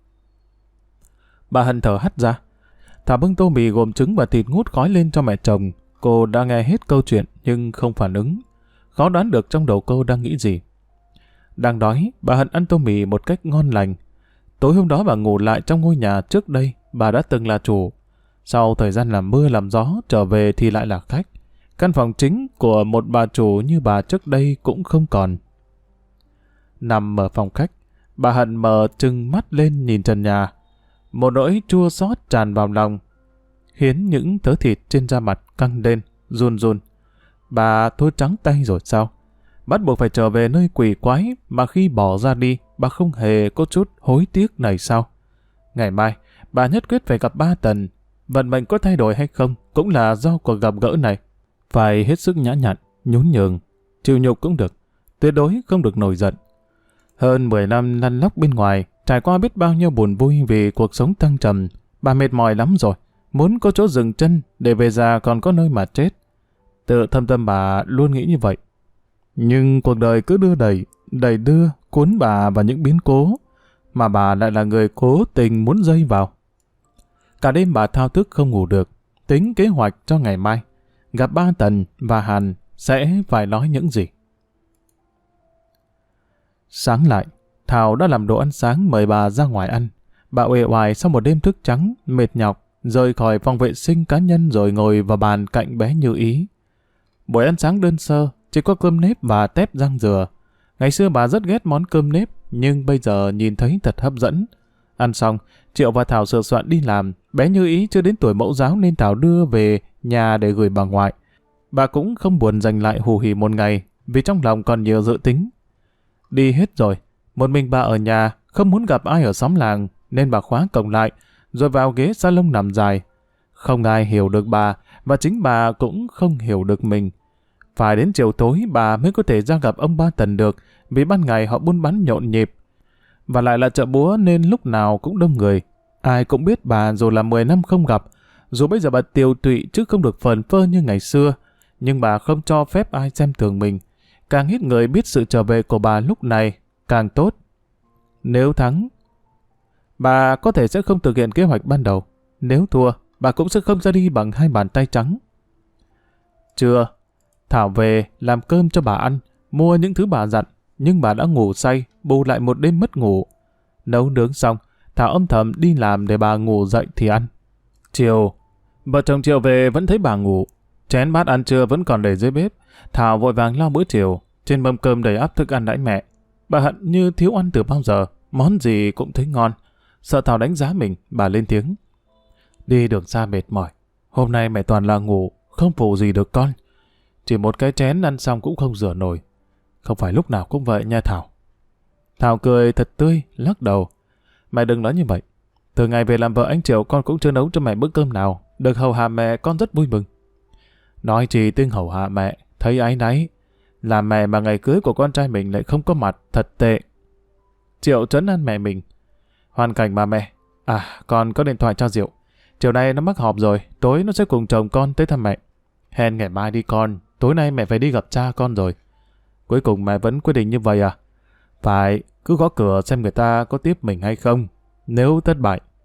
Bà Hân thở hắt ra. Thảo bưng tô mì gồm trứng và thịt ngút khói lên cho mẹ chồng. Cô đã nghe hết câu chuyện nhưng không phản ứng. Khó đoán được trong đầu cô đang nghĩ gì. Đang đói, bà Hân ăn tô mì một cách ngon lành. Tối hôm đó bà ngủ lại trong ngôi nhà trước đây bà đã từng là chủ. Sau thời gian làm mưa làm gió trở về thì lại là khách. Căn phòng chính của một bà chủ như bà trước đây cũng không còn. Nằm ở phòng khách, bà Hân mở trừng mắt lên nhìn trần nhà. Một nỗi chua xót tràn vào lòng, khiến những thớ thịt trên da mặt căng lên, run run. Bà thôi trắng tay rồi sao? Bắt buộc phải trở về nơi quỷ quái mà khi bỏ ra đi, bà không hề có chút hối tiếc này sao? Ngày mai, bà nhất quyết phải gặp ba Tần. Vận mệnh có thay đổi hay không cũng là do cuộc gặp gỡ này. Phải hết sức nhã nhặn, nhún nhường, chịu nhục cũng được, tuyệt đối không được nổi giận. Hơn 10 năm lăn lóc bên ngoài, trải qua biết bao nhiêu buồn vui vì cuộc sống thăng trầm, bà mệt mỏi lắm rồi, muốn có chỗ dừng chân để về già còn có nơi mà chết. Tự thâm tâm bà luôn nghĩ như vậy. Nhưng cuộc đời cứ đưa đẩy đưa, cuốn bà vào những biến cố, mà bà lại là người cố tình muốn dây vào. Cả đêm bà thao thức không ngủ được, tính kế hoạch cho ngày mai. Gặp ba Tần và Hàn sẽ phải nói những gì. Sáng lại, Thảo đã làm đồ ăn sáng mời bà ra ngoài ăn. Bà uể oải sau một đêm thức trắng, mệt nhọc, rời khỏi phòng vệ sinh cá nhân rồi ngồi vào bàn cạnh bé Như Ý. Buổi ăn sáng đơn sơ, chỉ có cơm nếp và tép rang dừa. Ngày xưa bà rất ghét món cơm nếp, nhưng bây giờ nhìn thấy thật hấp dẫn. Ăn xong, Triệu và Thảo sửa soạn đi làm. Bé Như Ý chưa đến tuổi mẫu giáo nên Thảo đưa về nhà để gửi bà ngoại. Bà cũng không buồn dành lại hù hỉ một ngày, vì trong lòng còn nhiều dự tính. Đi hết rồi, một mình bà ở nhà, không muốn gặp ai ở xóm làng, nên bà khóa cổng lại, rồi vào ghế salon nằm dài. Không ai hiểu được bà, và chính bà cũng không hiểu được mình. Phải đến chiều tối bà mới có thể ra gặp ông ba Tần được, vì ban ngày họ buôn bán nhộn nhịp. Và lại là chợ búa nên lúc nào cũng đông người. Ai cũng biết bà dù là 10 năm không gặp, dù bây giờ bà tiều tụy chứ không được phờn phơ như ngày xưa, nhưng bà không cho phép ai xem thường mình. Càng ít người biết sự trở về của bà lúc này, càng tốt. Nếu thắng, bà có thể sẽ không thực hiện kế hoạch ban đầu. Nếu thua, bà cũng sẽ không ra đi bằng hai bàn tay trắng. Trưa, Thảo về làm cơm cho bà ăn, mua những thứ bà dặn, nhưng bà đã ngủ say, bù lại một đêm mất ngủ. Nấu nướng xong, Thảo âm thầm đi làm để bà ngủ dậy thì ăn. Chiều, vợ chồng Triệu về vẫn thấy bà ngủ. Chén bát ăn trưa vẫn còn để dưới bếp. Thảo vội vàng lo bữa chiều. Trên mâm cơm đầy ắp thức ăn đãi mẹ. Bà hận như thiếu ăn từ bao giờ. Món gì cũng thấy ngon. Sợ Thảo đánh giá mình, bà lên tiếng. Đi đường xa mệt mỏi. Hôm nay mẹ toàn là ngủ, không phụ gì được con. Chỉ một cái chén ăn xong cũng không rửa nổi. Không phải lúc nào cũng vậy nha Thảo. Thảo cười thật tươi, lắc đầu. Mẹ đừng nói như vậy. Từ ngày về làm vợ anh Triệu con cũng chưa nấu cho mẹ bữa cơm nào. Được hầu hạ mẹ con rất vui mừng. Nói chỉ tiếng hầu hạ mẹ, thấy áy náy. Làm mẹ mà ngày cưới của con trai mình lại không có mặt, thật tệ. Triệu trấn an mẹ mình. Hoàn cảnh mà mẹ. À, con có điện thoại cho Diệu. Chiều nay nó mắc họp rồi, tối nó sẽ cùng chồng con tới thăm mẹ. Hẹn ngày mai đi con, tối nay mẹ phải đi gặp cha con rồi. Cuối cùng mẹ vẫn quyết định như vậy à? Phải, cứ gõ cửa xem người ta có tiếp mình hay không. Nếu thất bại,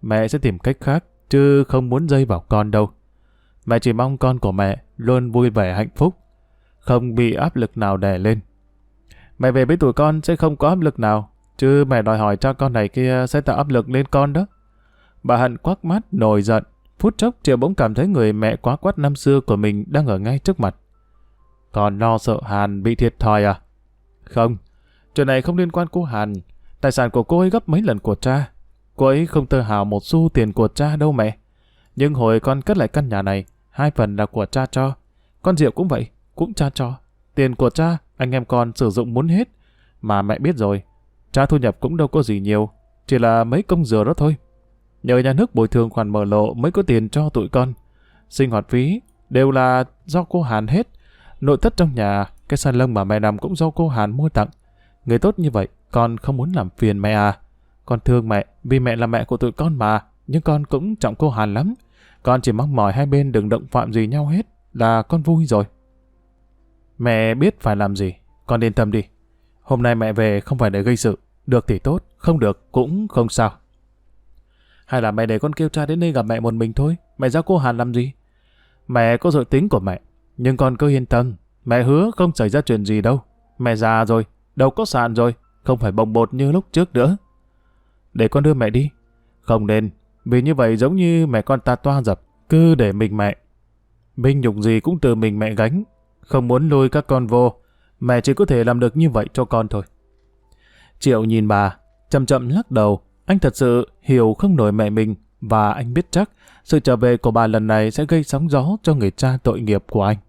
mẹ sẽ tìm cách khác, chứ không muốn dây vào con đâu. Mẹ chỉ mong con của mẹ luôn vui vẻ hạnh phúc, không bị áp lực nào đè lên. Mẹ về với tụi con sẽ không có áp lực nào, chứ mẹ đòi hỏi cho con này kia sẽ tạo áp lực lên con đó. Bà Hạnh quắc mắt nổi giận, phút chốc Triệu bỗng cảm thấy người mẹ quá quát năm xưa của mình đang ở ngay trước mặt. Còn lo sợ Hàn bị thiệt thòi à? Không, chuyện này không liên quan cô Hàn. Tài sản của cô ấy gấp mấy lần của cha. Cô ấy không tơ hào một xu tiền của cha đâu mẹ. Nhưng hồi con cất lại căn nhà này, 2 phần là của cha cho. Con Diệu cũng vậy, cũng cha cho. Tiền của cha, anh em con sử dụng muốn hết. Mà mẹ biết rồi, cha thu nhập cũng đâu có gì nhiều, chỉ là mấy công dừa đó thôi. Nhờ nhà nước bồi thường khoản mở lộ mới có tiền cho tụi con. Sinh hoạt phí đều là do cô Hàn hết. Nội thất trong nhà, cái salon mà mẹ nằm cũng do cô Hàn mua tặng. Người tốt như vậy, con không muốn làm phiền mẹ à. Con thương mẹ, vì mẹ là mẹ của tụi con mà, nhưng con cũng trọng cô Hàn lắm. Con chỉ mong mỏi hai bên đừng động phạm gì nhau hết, là con vui rồi. Mẹ biết phải làm gì, con yên tâm đi. Hôm nay mẹ về không phải để gây sự, được thì tốt, không được cũng không sao. Hay là mẹ để con kêu cha đến đây gặp mẹ một mình thôi, mẹ giao cô Hàn làm gì? Mẹ có dự tính của mẹ, nhưng con cứ yên tâm, mẹ hứa không xảy ra chuyện gì đâu. Mẹ già rồi, đâu có sạn rồi, không phải bồng bột như lúc trước nữa. Để con đưa mẹ đi. Không nên, vì như vậy giống như mẹ con ta toa dập, cứ để mình mẹ. Minh nhục gì cũng từ mình mẹ gánh, không muốn lôi các con vô, mẹ chỉ có thể làm được như vậy cho con thôi. Triệu nhìn bà, chậm chậm lắc đầu, anh thật sự hiểu không nổi mẹ mình, và anh biết chắc sự trở về của bà lần này sẽ gây sóng gió cho người cha tội nghiệp của anh.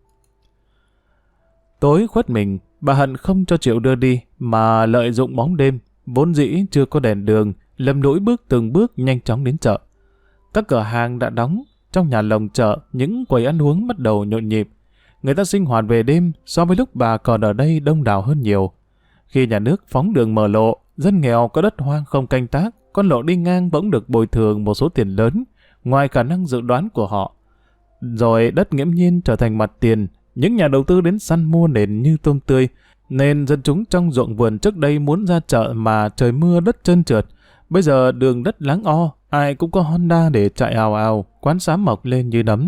Tối khuất mình, bà Hận không cho Triệu đưa đi, mà lợi dụng bóng đêm, vốn dĩ chưa có đèn đường, lầm lũi bước từng bước nhanh chóng đến chợ. Các cửa hàng đã đóng, trong nhà lồng chợ, những quầy ăn uống bắt đầu nhộn nhịp. Người ta sinh hoạt về đêm so với lúc bà còn ở đây đông đảo hơn nhiều. Khi nhà nước phóng đường mở lộ, dân nghèo có đất hoang không canh tác, con lộ đi ngang bỗng được bồi thường một số tiền lớn, ngoài khả năng dự đoán của họ. Rồi đất nghiễm nhiên trở thành mặt tiền, những nhà đầu tư đến săn mua nền như tôm tươi, nên dân chúng trong ruộng vườn trước đây muốn ra chợ mà trời mưa đất trơn trượt. Bây giờ đường đất láng o, ai cũng có Honda để chạy ào ào, quán xá mọc lên như nấm.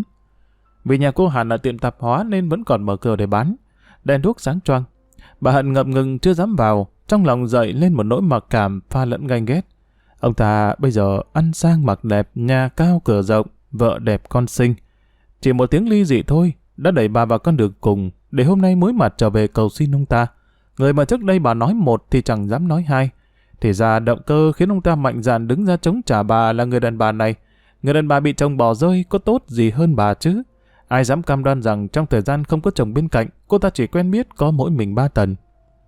Vì nhà cô Hàn là tiệm tạp hóa nên vẫn còn mở cửa để bán. Đèn đuốc sáng choang. Bà Hận ngập ngừng chưa dám vào, trong lòng dậy lên một nỗi mặc cảm pha lẫn ganh ghét. Ông ta bây giờ ăn sang mặc đẹp, nhà cao cửa rộng, vợ đẹp con xinh. Chỉ một tiếng ly dị thôi, đã đẩy bà vào con đường cùng, để hôm nay mối mặt trở về cầu xin ông ta. Người mà trước đây bà nói một thì chẳng dám nói hai. Thì ra động cơ khiến ông ta mạnh dạn đứng ra chống trả bà là người đàn bà này. Người đàn bà bị chồng bỏ rơi có tốt gì hơn bà chứ? Ai dám cam đoan rằng trong thời gian không có chồng bên cạnh, cô ta chỉ quen biết có mỗi mình Ba Tần.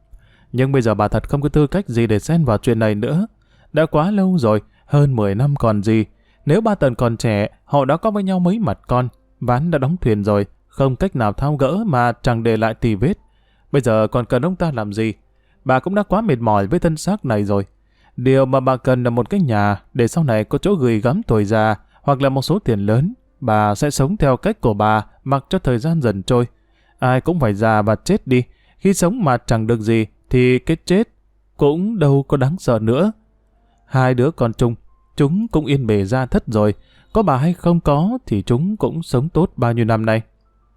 Nhưng bây giờ bà thật không có tư cách gì để xen vào chuyện này nữa. Đã quá lâu rồi, hơn 10 năm còn gì. Nếu Ba Tần còn trẻ, họ đã có với nhau mấy mặt con. Ván đã đóng thuyền rồi, không cách nào tháo gỡ mà chẳng để lại tì vết. Bây giờ còn cần ông ta làm gì? Bà cũng đã quá mệt mỏi với thân xác này rồi. Điều mà bà cần là một cái nhà để sau này có chỗ gửi gắm tuổi già hoặc là một số tiền lớn. Bà sẽ sống theo cách của bà, mặc cho thời gian dần trôi. Ai cũng phải già và chết đi. Khi sống mà chẳng được gì thì cái chết cũng đâu có đáng sợ nữa. Hai đứa con chung, chúng cũng yên bề ra thất rồi. Có bà hay không có thì chúng cũng sống tốt bao nhiêu năm nay.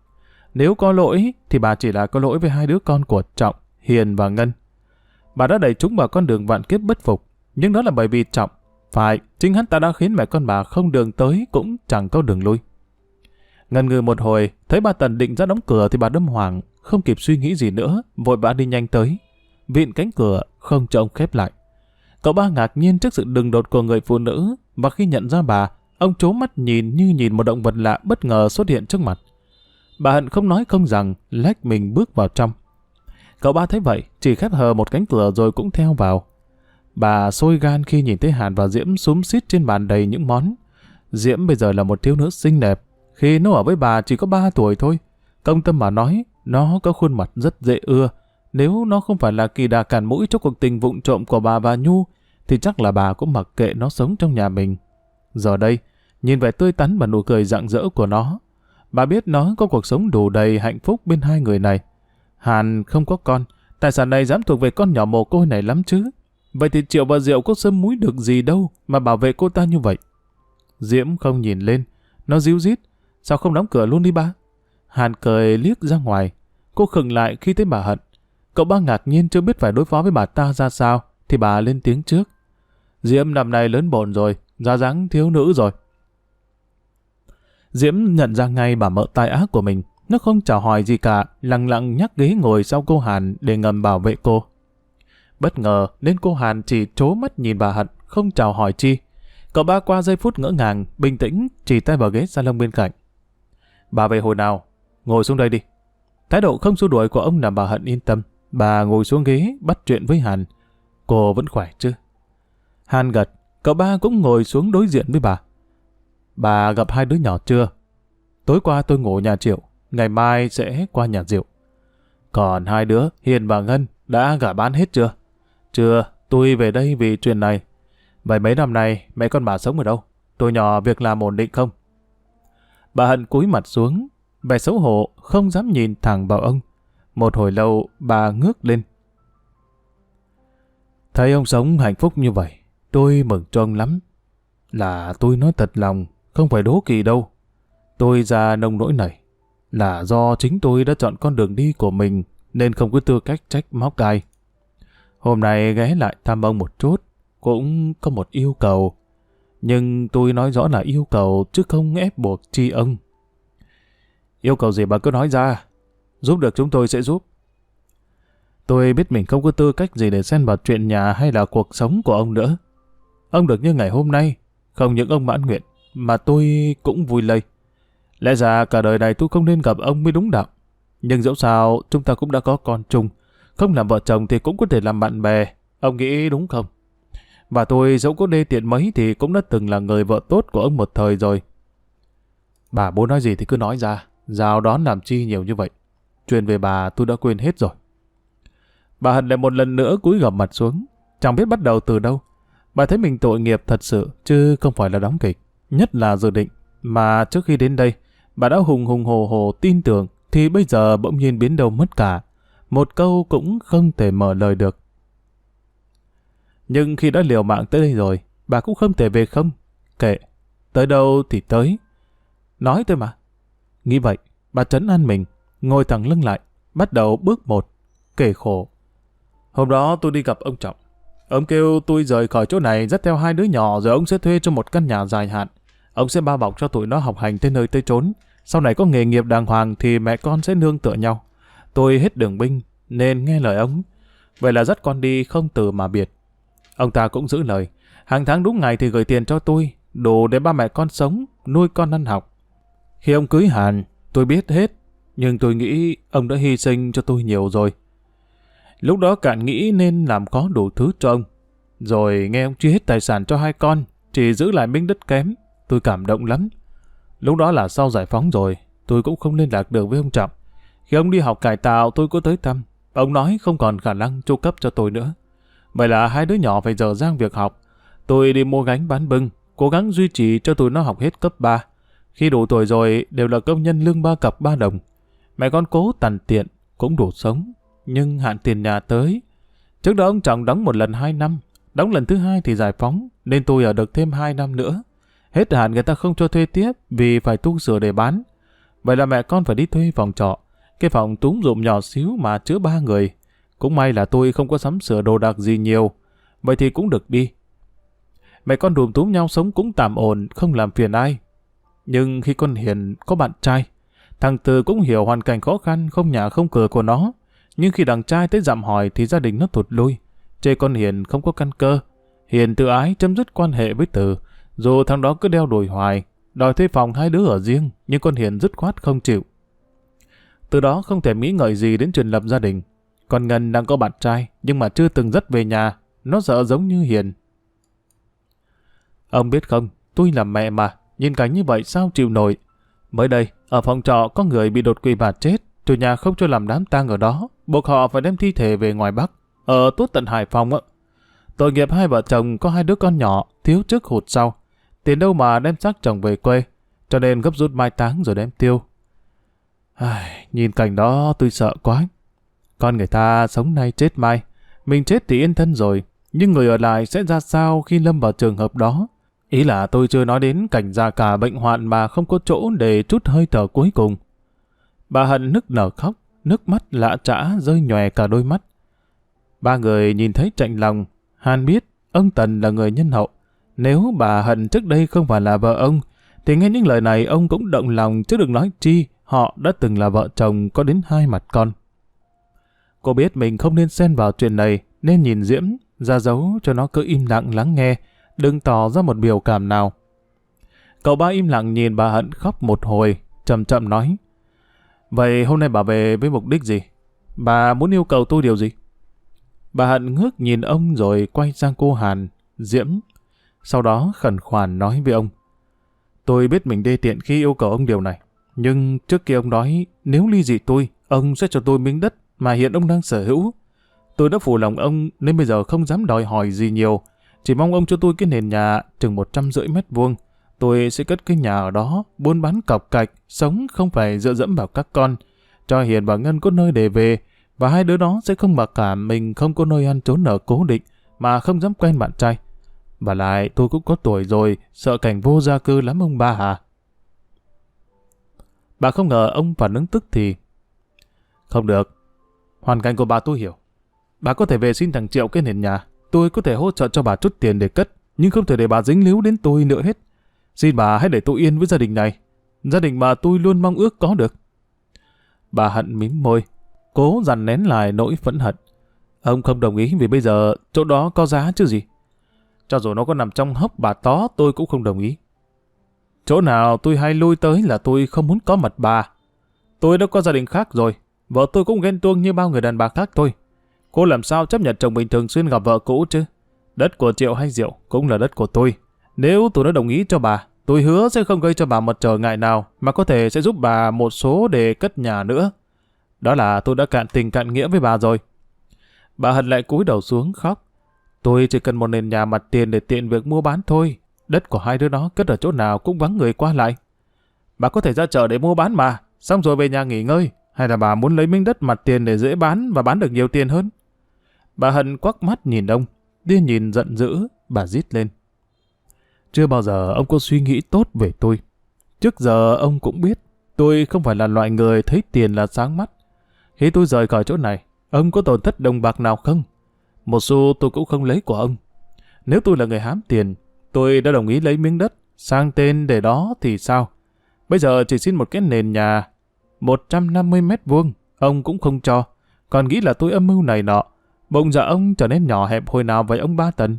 Nếu có lỗi thì bà chỉ là có lỗi với hai đứa con của Trọng, Hiền và Ngân. Bà đã đẩy chúng vào con đường vạn kiếp bất phục, nhưng đó là bởi vì Trọng. Phải, chính hắn ta đã khiến mẹ con bà không đường tới cũng chẳng có đường lui. Ngần ngừ một hồi, thấy bà Tần định ra đóng cửa thì bà đâm hoảng, không kịp suy nghĩ gì nữa, vội vã đi nhanh tới. Vịn cánh cửa, không cho ông khép lại. Cậu Ba ngạc nhiên trước sự đừng đột của người phụ nữ, và khi nhận ra bà, ông trố mắt nhìn như nhìn một động vật lạ bất ngờ xuất hiện trước mặt. Bà Hận không nói không rằng, lách mình bước vào trong. Cậu Ba thấy vậy, chỉ khép hờ một cánh cửa rồi cũng theo vào. Bà sôi gan khi nhìn thấy Hàn và Diễm xúm xít trên bàn đầy những món. Diễm bây giờ là một thiếu nữ xinh đẹp. Khi nó ở với bà chỉ có 3 tuổi thôi. Công tâm mà nói, nó có khuôn mặt rất dễ ưa. Nếu nó không phải là kỳ đà cản mũi cho cuộc tình vụng trộm của bà và Nhu, thì chắc là bà cũng mặc kệ nó sống trong nhà mình. Giờ đây, nhìn vẻ tươi tắn và nụ cười rạng rỡ của nó, bà biết nó có cuộc sống đủ đầy hạnh phúc bên hai người này. Hàn không có con, tài sản này dám thuộc về con nhỏ mồ côi này lắm chứ. Vậy thì Triệu và Diệu có sớm múi được gì đâu mà bảo vệ cô ta như vậy. Diễm không nhìn lên, nó ríu rít. Sao không đóng cửa luôn đi ba? Hàn cười liếc ra ngoài. Cô khựng lại khi thấy bà Hận. Cậu ba ngạc nhiên chưa biết phải đối phó với bà ta ra sao, thì bà lên tiếng trước. Diễm năm nay lớn bồn rồi, ra dáng thiếu nữ rồi. Diễm nhận ra ngay bà mợ tai ác của mình. Nó không chào hỏi gì cả, lặng lặng nhắc ghế ngồi sau cô Hàn để ngầm bảo vệ cô. Bất ngờ nên cô Hàn chỉ trố mắt nhìn bà Hận, không chào hỏi chi. Cậu ba qua giây phút ngỡ ngàng, bình tĩnh chỉ tay vào ghế salon bên cạnh. Bà về hồi nào? Ngồi xuống đây đi. Thái độ không xua đuổi của ông làm bà Hận yên tâm. Bà ngồi xuống ghế bắt chuyện với Hàn. Cô vẫn khỏe chứ? Hàn gật, cậu ba cũng ngồi xuống đối diện với bà. Bà gặp hai đứa nhỏ chưa? Tối qua tôi ngủ nhà Triệu, ngày mai sẽ qua nhà Diệu. Còn hai đứa, Hiền và Ngân, đã gả bán hết chưa? Chưa, tôi về đây vì chuyện này. Vậy mấy năm nay, mẹ con bà sống ở đâu? Tôi nhỏ việc làm ổn định không? Bà Hận cúi mặt xuống, vẻ xấu hổ, không dám nhìn thẳng vào ông. Một hồi lâu, bà ngước lên. Thấy ông sống hạnh phúc như vậy, tôi mừng cho ông lắm. Là tôi nói thật lòng, không phải đố kỵ đâu. Tôi ra nông nỗi này là do chính tôi đã chọn con đường đi của mình, nên không có tư cách trách móc ai. Hôm nay ghé lại thăm ông một chút, cũng có một yêu cầu. Nhưng tôi nói rõ là yêu cầu chứ không ép buộc chi ông. Yêu cầu gì bà cứ nói ra, giúp được chúng tôi sẽ giúp. Tôi biết mình không có tư cách gì để xen vào chuyện nhà hay là cuộc sống của ông nữa. Ông được như ngày hôm nay, không những ông mãn nguyện, mà tôi cũng vui lây. Lẽ ra cả đời này tôi không nên gặp ông mới đúng đạo. Nhưng dẫu sao, chúng ta cũng đã có con chung. Không làm vợ chồng thì cũng có thể làm bạn bè. Ông nghĩ đúng không? Và tôi dẫu có đê tiện mấy thì cũng đã từng là người vợ tốt của ông một thời rồi. Bà bố nói gì thì cứ nói ra. Rào đón làm chi nhiều như vậy. Chuyện về bà tôi đã quên hết rồi. Bà Hận lại một lần nữa cúi gằm mặt xuống. Chẳng biết bắt đầu từ đâu. Bà thấy mình tội nghiệp thật sự, chứ không phải là đóng kịch. Nhất là dự định. Mà trước khi đến đây, bà đã hùng hùng hồ hồ tin tưởng, thì bây giờ bỗng nhiên biến đâu mất cả. Một câu cũng không thể mở lời được. Nhưng khi đã liều mạng tới đây rồi, bà cũng không thể về không. Kệ, tới đâu thì tới. Nói thôi mà. Nghĩ vậy, bà trấn an mình, ngồi thẳng lưng lại, bắt đầu bước một, kể khổ. Hôm đó tôi đi gặp ông Trọng. Ông kêu tôi rời khỏi chỗ này dắt theo hai đứa nhỏ rồi ông sẽ thuê cho một căn nhà dài hạn. Ông sẽ bao bọc cho tụi nó học hành tới nơi tới chốn. Sau này có nghề nghiệp đàng hoàng thì mẹ con sẽ nương tựa nhau. Tôi hết đường binh nên nghe lời ông. Vậy là dắt con đi không từ mà biệt. Ông ta cũng giữ lời. Hàng tháng đúng ngày thì gửi tiền cho tôi, đủ để ba mẹ con sống, nuôi con ăn học. Khi ông cưới Hàn, tôi biết hết. Nhưng tôi nghĩ ông đã hy sinh cho tôi nhiều rồi. Lúc đó cạn nghĩ nên làm có đủ thứ cho ông. Rồi nghe ông chia hết tài sản cho hai con, chỉ giữ lại miếng đất kém. Tôi cảm động lắm. Lúc đó là sau giải phóng rồi, tôi cũng không liên lạc được với ông Trọng. Khi ông đi học cải tạo tôi có tới thăm. Ông nói không còn khả năng chu cấp cho tôi nữa. Vậy là hai đứa nhỏ phải dở dang việc học. Tôi đi mua gánh bán bưng, cố gắng duy trì cho tụi nó học hết cấp 3. Khi đủ tuổi rồi đều là công nhân lương 3 cặp 3 đồng. Mẹ con cố tằn tiện, cũng đủ sống. Nhưng hạn tiền nhà tới. Trước đó ông Trọng đóng một lần 2 năm. Đóng lần thứ 2 thì giải phóng, nên tôi ở được thêm 2 năm nữa. Hết hạn người ta không cho thuê tiếp vì phải tu sửa để bán. Vậy là mẹ con phải đi thuê phòng trọ. Cái phòng túm rụm nhỏ xíu mà chứa 3 người. Cũng may là tôi không có sắm sửa đồ đạc gì nhiều. Vậy thì cũng được đi. Mẹ con đùm túm nhau sống cũng tạm ổn, không làm phiền ai. Nhưng khi con Hiền có bạn trai, thằng Từ cũng hiểu hoàn cảnh khó khăn, không nhà không cửa của nó. Nhưng khi đằng trai tới dặm hỏi thì gia đình nó thụt lui. Chê con Hiền không có căn cơ. Hiền tự ái chấm dứt quan hệ với Từ. Dù thằng đó cứ đeo đuổi hoài, đòi thuê phòng hai đứa ở riêng, nhưng con Hiền dứt khoát không chịu. Từ đó không thể nghĩ ngợi gì đến chuyện lập gia đình. Còn Ngân đang có bạn trai, nhưng mà chưa từng dắt về nhà. Nó sợ giống như Hiền. Ông biết không, tôi là mẹ mà, nhìn cảnh như vậy sao chịu nổi. Mới đây, ở phòng trọ có người bị đột quỵ và chết. Chủ nhà không cho làm đám tang ở đó, buộc họ phải đem thi thể về ngoài Bắc, ở tuốt tận Hải Phòng á. Tội nghiệp hai vợ chồng có hai đứa con nhỏ, thiếu trước hụt sau. Tiền đâu mà đem xác chồng về quê, cho nên gấp rút mai táng rồi đem tiêu. Nhìn cảnh đó tôi sợ quá. Con người ta sống nay chết mai, mình chết thì yên thân rồi. Nhưng người ở lại sẽ ra sao khi lâm vào trường hợp đó? Ý là tôi chưa nói đến cảnh già cả bệnh hoạn mà không có chỗ để trút hơi thở cuối cùng. Bà Hận nức nở khóc, nước mắt lã chã rơi nhòe cả đôi mắt. Ba người nhìn thấy chạnh lòng. Hàn biết ông Tần là người nhân hậu. Nếu bà Hận trước đây không phải là vợ ông, thì nghe những lời này ông cũng động lòng, chứ đừng nói chi họ đã từng là vợ chồng có đến 2 mặt con. Cô biết mình không nên xen vào chuyện này, nên nhìn Diễm, ra dấu cho nó cứ im lặng lắng nghe, đừng tỏ ra một biểu cảm nào. Cậu ba im lặng nhìn bà Hận khóc một hồi, chậm chậm nói: Vậy hôm nay bà về với mục đích gì? Bà muốn yêu cầu tôi điều gì? Bà Hận ngước nhìn ông rồi quay sang cô Hàn, Diễm. Sau đó khẩn khoản nói với ông: Tôi biết mình đê tiện khi yêu cầu ông điều này. Nhưng trước kia ông nói nếu ly dị tôi, ông sẽ cho tôi miếng đất mà hiện ông đang sở hữu. Tôi đã phụ lòng ông nên bây giờ không dám đòi hỏi gì nhiều. Chỉ mong ông cho tôi cái nền nhà chừng 150 mét vuông. Tôi sẽ cất cái nhà ở đó, buôn bán cọc cạch, sống không phải dựa dẫm vào các con. Cho Hiền và Ngân có nơi để về, và hai đứa đó sẽ không mặc cảm mình không có nơi ăn trốn ở cố định, mà không dám quen bạn trai. Và lại tôi cũng có tuổi rồi, sợ cảnh vô gia cư lắm ông ba hả? Bà không ngờ ông phản ứng tức thì. Không được, hoàn cảnh của bà tôi hiểu. Bà có thể về xin thằng Triệu cái nền nhà, tôi có thể hỗ trợ cho bà chút tiền để cất, nhưng không thể để bà dính líu đến tôi nữa hết. Xin bà hãy để tôi yên với gia đình này, gia đình mà tôi luôn mong ước có được. Bà Hận mím môi, cố dằn nén lại nỗi phẫn hận. Ông không đồng ý vì bây giờ chỗ đó có giá chứ gì. Cho dù nó có nằm trong hốc bà tó tôi cũng không đồng ý. Chỗ nào tôi hay lui tới là tôi không muốn có mặt bà. Tôi đã có gia đình khác rồi, vợ tôi cũng ghen tuông như bao người đàn bà khác thôi. Cô làm sao chấp nhận chồng mình thường xuyên gặp vợ cũ chứ? Đất của Triệu hay Diệu cũng là đất của tôi. Nếu tôi đã đồng ý cho bà, tôi hứa sẽ không gây cho bà một trở ngại nào, mà có thể sẽ giúp bà một số để cất nhà nữa. Đó là tôi đã cạn tình cạn nghĩa với bà rồi. Bà Hận lại cúi đầu xuống khóc. Tôi chỉ cần một nền nhà mặt tiền để tiện việc mua bán thôi. Đất của hai đứa đó cất ở chỗ nào cũng vắng người qua lại. Bà có thể ra chợ để mua bán mà, xong rồi về nhà nghỉ ngơi. Hay là bà muốn lấy miếng đất mặt tiền để dễ bán và bán được nhiều tiền hơn? Bà Hận quắc mắt nhìn ông, tia nhìn giận dữ, bà rít lên. Chưa bao giờ ông có suy nghĩ tốt về tôi. Trước giờ ông cũng biết tôi không phải là loại người thấy tiền là sáng mắt. Khi tôi rời khỏi chỗ này, ông có tổn thất đồng bạc nào không? Một xu tôi cũng không lấy của ông. Nếu tôi là người hám tiền, tôi đã đồng ý lấy miếng đất sang tên để đó thì sao? Bây giờ chỉ xin một cái nền nhà 150 mét vuông, ông cũng không cho. Còn nghĩ là tôi âm mưu này nọ. Bụng dạ ông trở nên nhỏ hẹp hồi nào với ông Ba Tần.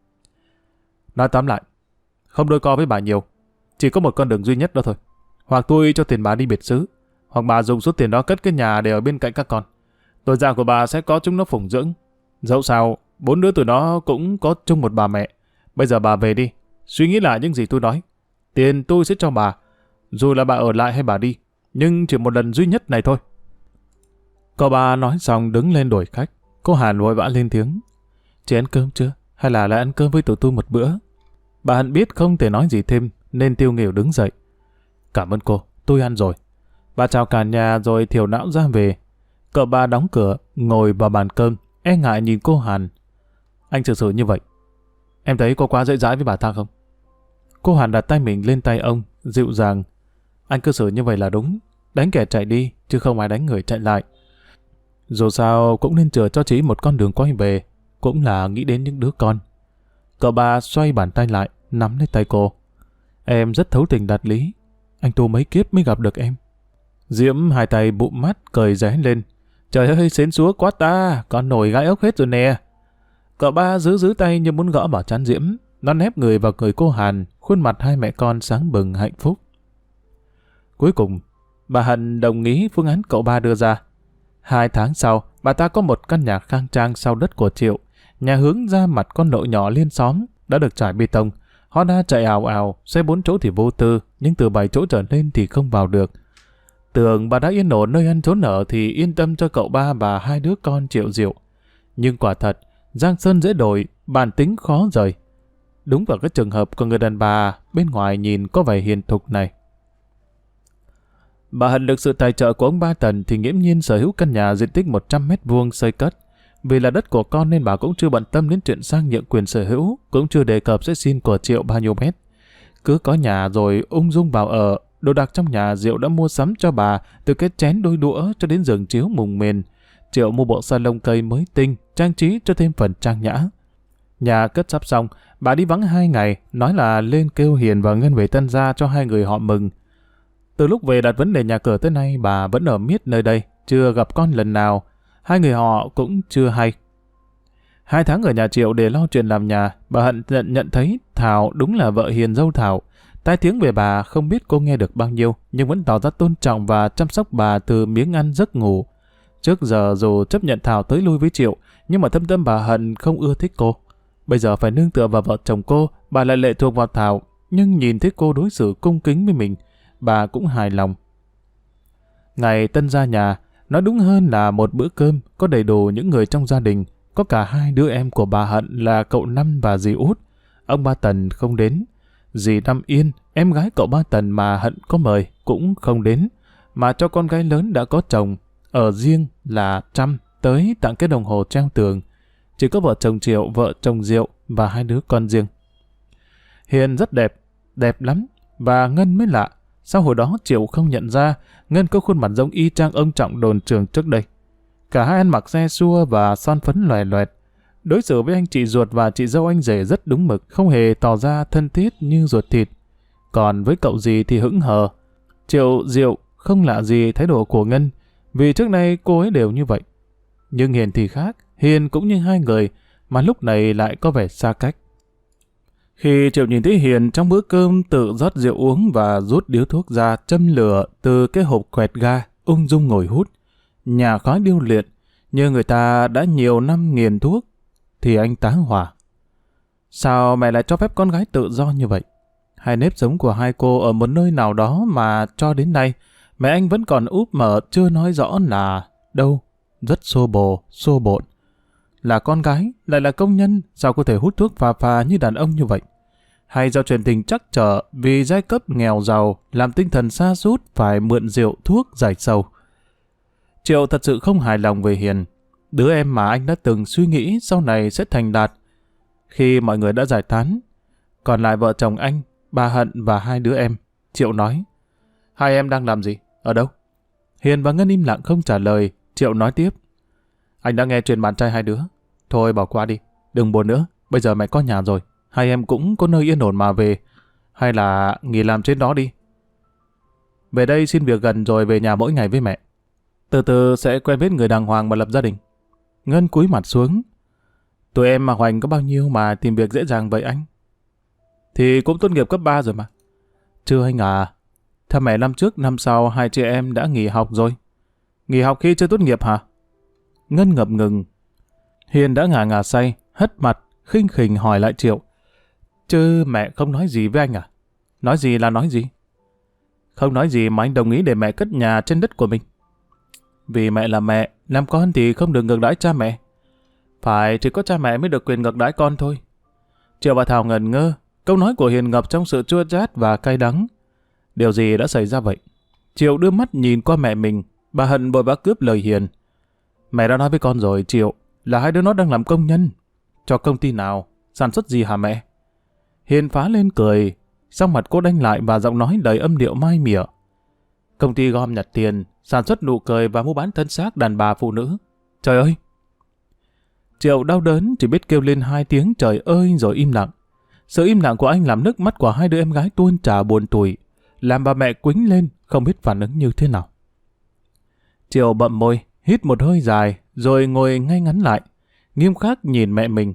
Nói tóm lại, không đôi co với bà nhiều. Chỉ có một con đường duy nhất đó thôi. Hoặc tôi cho tiền bà đi biệt xứ, hoặc bà dùng số tiền đó cất cái nhà để ở bên cạnh các con. Tuổi già của bà sẽ có chúng nó phụng dưỡng. Dẫu sao, 4 đứa tụi nó cũng có chung một bà mẹ. Bây giờ bà về đi, suy nghĩ lại những gì tôi nói. Tiền tôi sẽ cho bà, dù là bà ở lại hay bà đi, nhưng chỉ một lần duy nhất này thôi. Cậu bà nói xong đứng lên đuổi khách. Cô Hàn vội vã lên tiếng. Chị ăn cơm chưa? Hay là lại ăn cơm với tụi tôi một bữa? Bà Hận biết không thể nói gì thêm, nên tiêu nghỉu đứng dậy. Cảm ơn cô, tôi ăn rồi. Bà chào cả nhà rồi thiểu não ra về. Cậu bà đóng cửa, ngồi vào bàn cơm, e ngại nhìn cô Hàn. Anh xử sự như vậy, em thấy có quá dễ dãi với bà ta không? Cô Hàn đặt tay mình lên tay ông, dịu dàng. Anh cư xử như vậy là đúng. Đánh kẻ chạy đi, chứ không ai đánh người chạy lại. Dù sao cũng nên chừa cho chị một con đường quay về, cũng là nghĩ đến những đứa con. Cậu bà xoay bàn tay lại, nắm lấy tay cô. Em rất thấu tình đạt lý. Anh tu mấy kiếp mới gặp được em. Diễm hai tay bụm mắt cười ré lên. Trời ơi, xến xúa quá ta, con nổi gai ốc hết rồi nè. Cậu ba giữ tay như muốn gõ vào trán Diễm. Nó nép người vào người cô Hàn, khuôn mặt hai mẹ con sáng bừng hạnh phúc. Cuối cùng, bà Hận đồng ý phương án cậu ba đưa ra. 2 tháng sau, bà ta có một căn nhà khang trang sau đất của Triệu. Nhà hướng ra mặt con lộ nhỏ liên xóm, đã được trải bê tông. Honda chạy ào ào, xe 4 chỗ thì vô tư, nhưng từ 7 chỗ trở lên thì không vào được. Tưởng bà đã yên ổn nơi ăn trốn ở thì yên tâm cho cậu ba và 2 đứa con Triệu Diệu. Nhưng quả thật, Giang Sơn dễ đổi, bản tính khó rời. Đúng vào cái trường hợp của người đàn bà bên ngoài nhìn có vẻ hiền thục này. Bà Hận được sự tài trợ của ông Ba Tần thì nghiễm nhiên sở hữu căn nhà diện tích 100 mét vuông xây cất. Vì là đất của con nên bà cũng chưa bận tâm đến chuyện sang nhượng quyền sở hữu, cũng chưa đề cập sẽ xin của Triệu bao nhiêu mét. Cứ có nhà rồi ung dung vào ở, đồ đạc trong nhà Diệu đã mua sắm cho bà, từ cái chén đôi đũa cho đến giường chiếu mùng mền. Triệu mua bộ salon cây mới tinh, trang trí cho thêm phần trang nhã. Nhà cất sắp xong, bà đi vắng 2 ngày, nói là lên kêu Hiền và Ngân về Tân Gia cho hai người họ mừng. Từ lúc về đặt vấn đề nhà cửa tới nay, bà vẫn ở miết nơi đây, chưa gặp con lần nào. Hai người họ cũng chưa hay. 2 tháng ở nhà Triệu để lo chuyện làm nhà, bà Hận nhận thấy Thảo đúng là vợ hiền dâu Thảo. Tai tiếng về bà không biết cô nghe được bao nhiêu, nhưng vẫn tỏ ra tôn trọng và chăm sóc bà từ miếng ăn giấc ngủ. Trước giờ dù chấp nhận Thảo tới lui với Triệu, nhưng mà thâm tâm bà Hận không ưa thích cô. Bây giờ phải nương tựa vào vợ chồng cô, bà lại lệ thuộc vào Thảo, nhưng nhìn thấy cô đối xử cung kính với mình, bà cũng hài lòng. Ngày Tân ra nhà, nói đúng hơn là một bữa cơm, có đầy đủ những người trong gia đình, có cả 2 đứa em của bà Hận là cậu Năm và dì Út. Ông ba Tần không đến. Dì Năm Yên, em gái cậu ba Tần mà Hận có mời, cũng không đến, mà cho con gái lớn đã có chồng, ở riêng là Trâm tới tặng cái đồng hồ treo tường. Chỉ có vợ chồng Triệu, vợ chồng Diệu và 2 đứa con riêng. Hiền rất đẹp, đẹp lắm, và Ngân mới lạ. Sao hồi đó Triệu không nhận ra Ngân có khuôn mặt giống y chang ông Trọng đồn trường trước đây. Cả hai ăn mặc xe xua và son phấn loè loẹt. Đối xử với anh chị ruột và chị dâu anh rể rất đúng mực, không hề tỏ ra thân thiết như ruột thịt. Còn với cậu dì thì hững hờ. Triệu Diệu không lạ gì thái độ của Ngân, vì trước nay cô ấy đều như vậy. Nhưng Hiền thì khác, Hiền cũng như 2 người, mà lúc này lại có vẻ xa cách. Khi Triệu nhìn thấy Hiền trong bữa cơm tự rót rượu uống và rút điếu thuốc ra châm lửa từ cái hộp quẹt ga, ung dung ngồi hút. Nhà khói điêu luyện, như người ta đã nhiều năm nghiền thuốc, thì anh tá hỏa. Sao mẹ lại cho phép con gái tự do như vậy? Hai nếp sống của hai cô ở một nơi nào đó mà cho đến nay, mẹ anh vẫn còn úp mở chưa nói rõ là đâu, rất xô bồ, xô bộn. Là con gái, lại là công nhân, sao có thể hút thuốc phà phà như đàn ông như vậy? Hay do chuyện tình trắc trở vì giai cấp nghèo giàu làm tinh thần sa sút phải mượn rượu thuốc giải sầu? Triệu thật sự không hài lòng về Hiền, đứa em mà anh đã từng suy nghĩ sau này sẽ thành đạt. Khi mọi người đã giải tán, còn lại vợ chồng anh, bà Hận và 2 đứa em, Triệu nói: "Hai em đang làm gì? Ở đâu?" Hiền và Ngân im lặng không trả lời. Triệu nói tiếp: "Anh đã nghe chuyện bạn trai 2 đứa. Thôi bỏ qua đi, đừng buồn nữa. Bây giờ mẹ có nhà rồi, hai em cũng có nơi yên ổn mà về. Hay là nghỉ làm trên đó đi. Về đây xin việc gần rồi về nhà mỗi ngày với mẹ. Từ từ sẽ quen biết người đàng hoàng mà lập gia đình." Ngân cúi mặt xuống: "Tụi em mà hoành có bao nhiêu mà tìm việc dễ dàng vậy anh?" "Thì cũng tốt nghiệp cấp 3 rồi mà." "Chưa anh à. Theo mẹ năm trước năm sau 2 chị em đã nghỉ học rồi." "Nghỉ học khi chưa tốt nghiệp hả?" Ngân ngập ngừng. Hiền đã ngà ngà say, hất mặt, khinh khỉnh hỏi lại Triệu: "Chứ mẹ không nói gì với anh à?" "Nói gì là nói gì?" "Không nói gì mà anh đồng ý để mẹ cất nhà trên đất của mình." "Vì mẹ là mẹ, làm con thì không được ngược đãi cha mẹ." "Phải, chỉ có cha mẹ mới được quyền ngược đãi con thôi." Triệu và Thảo ngẩn ngơ, câu nói của Hiền ngập trong sự chua chát và cay đắng. Điều gì đã xảy ra vậy? Triệu đưa mắt nhìn qua mẹ mình, bà Hận vội vã cướp lời Hiền: "Mẹ đã nói với con rồi Triệu, là 2 đứa nó đang làm công nhân. Cho công ty nào? Sản xuất gì hả mẹ?" Hiền phá lên cười, xong mặt cô đanh lại và giọng nói đầy âm điệu mai mỉa: "Công ty gom nhặt tiền, sản xuất nụ cười và mua bán thân xác đàn bà phụ nữ." Trời ơi! Triệu đau đớn chỉ biết kêu lên 2 tiếng trời ơi rồi im lặng. Sự im lặng của anh làm nước mắt của 2 đứa em gái tuôn trào buồn tủi, làm bà mẹ quĩnh lên không biết phản ứng như thế nào. Triệu bậm môi, hít một hơi dài rồi ngồi ngay ngắn lại, nghiêm khắc nhìn mẹ mình.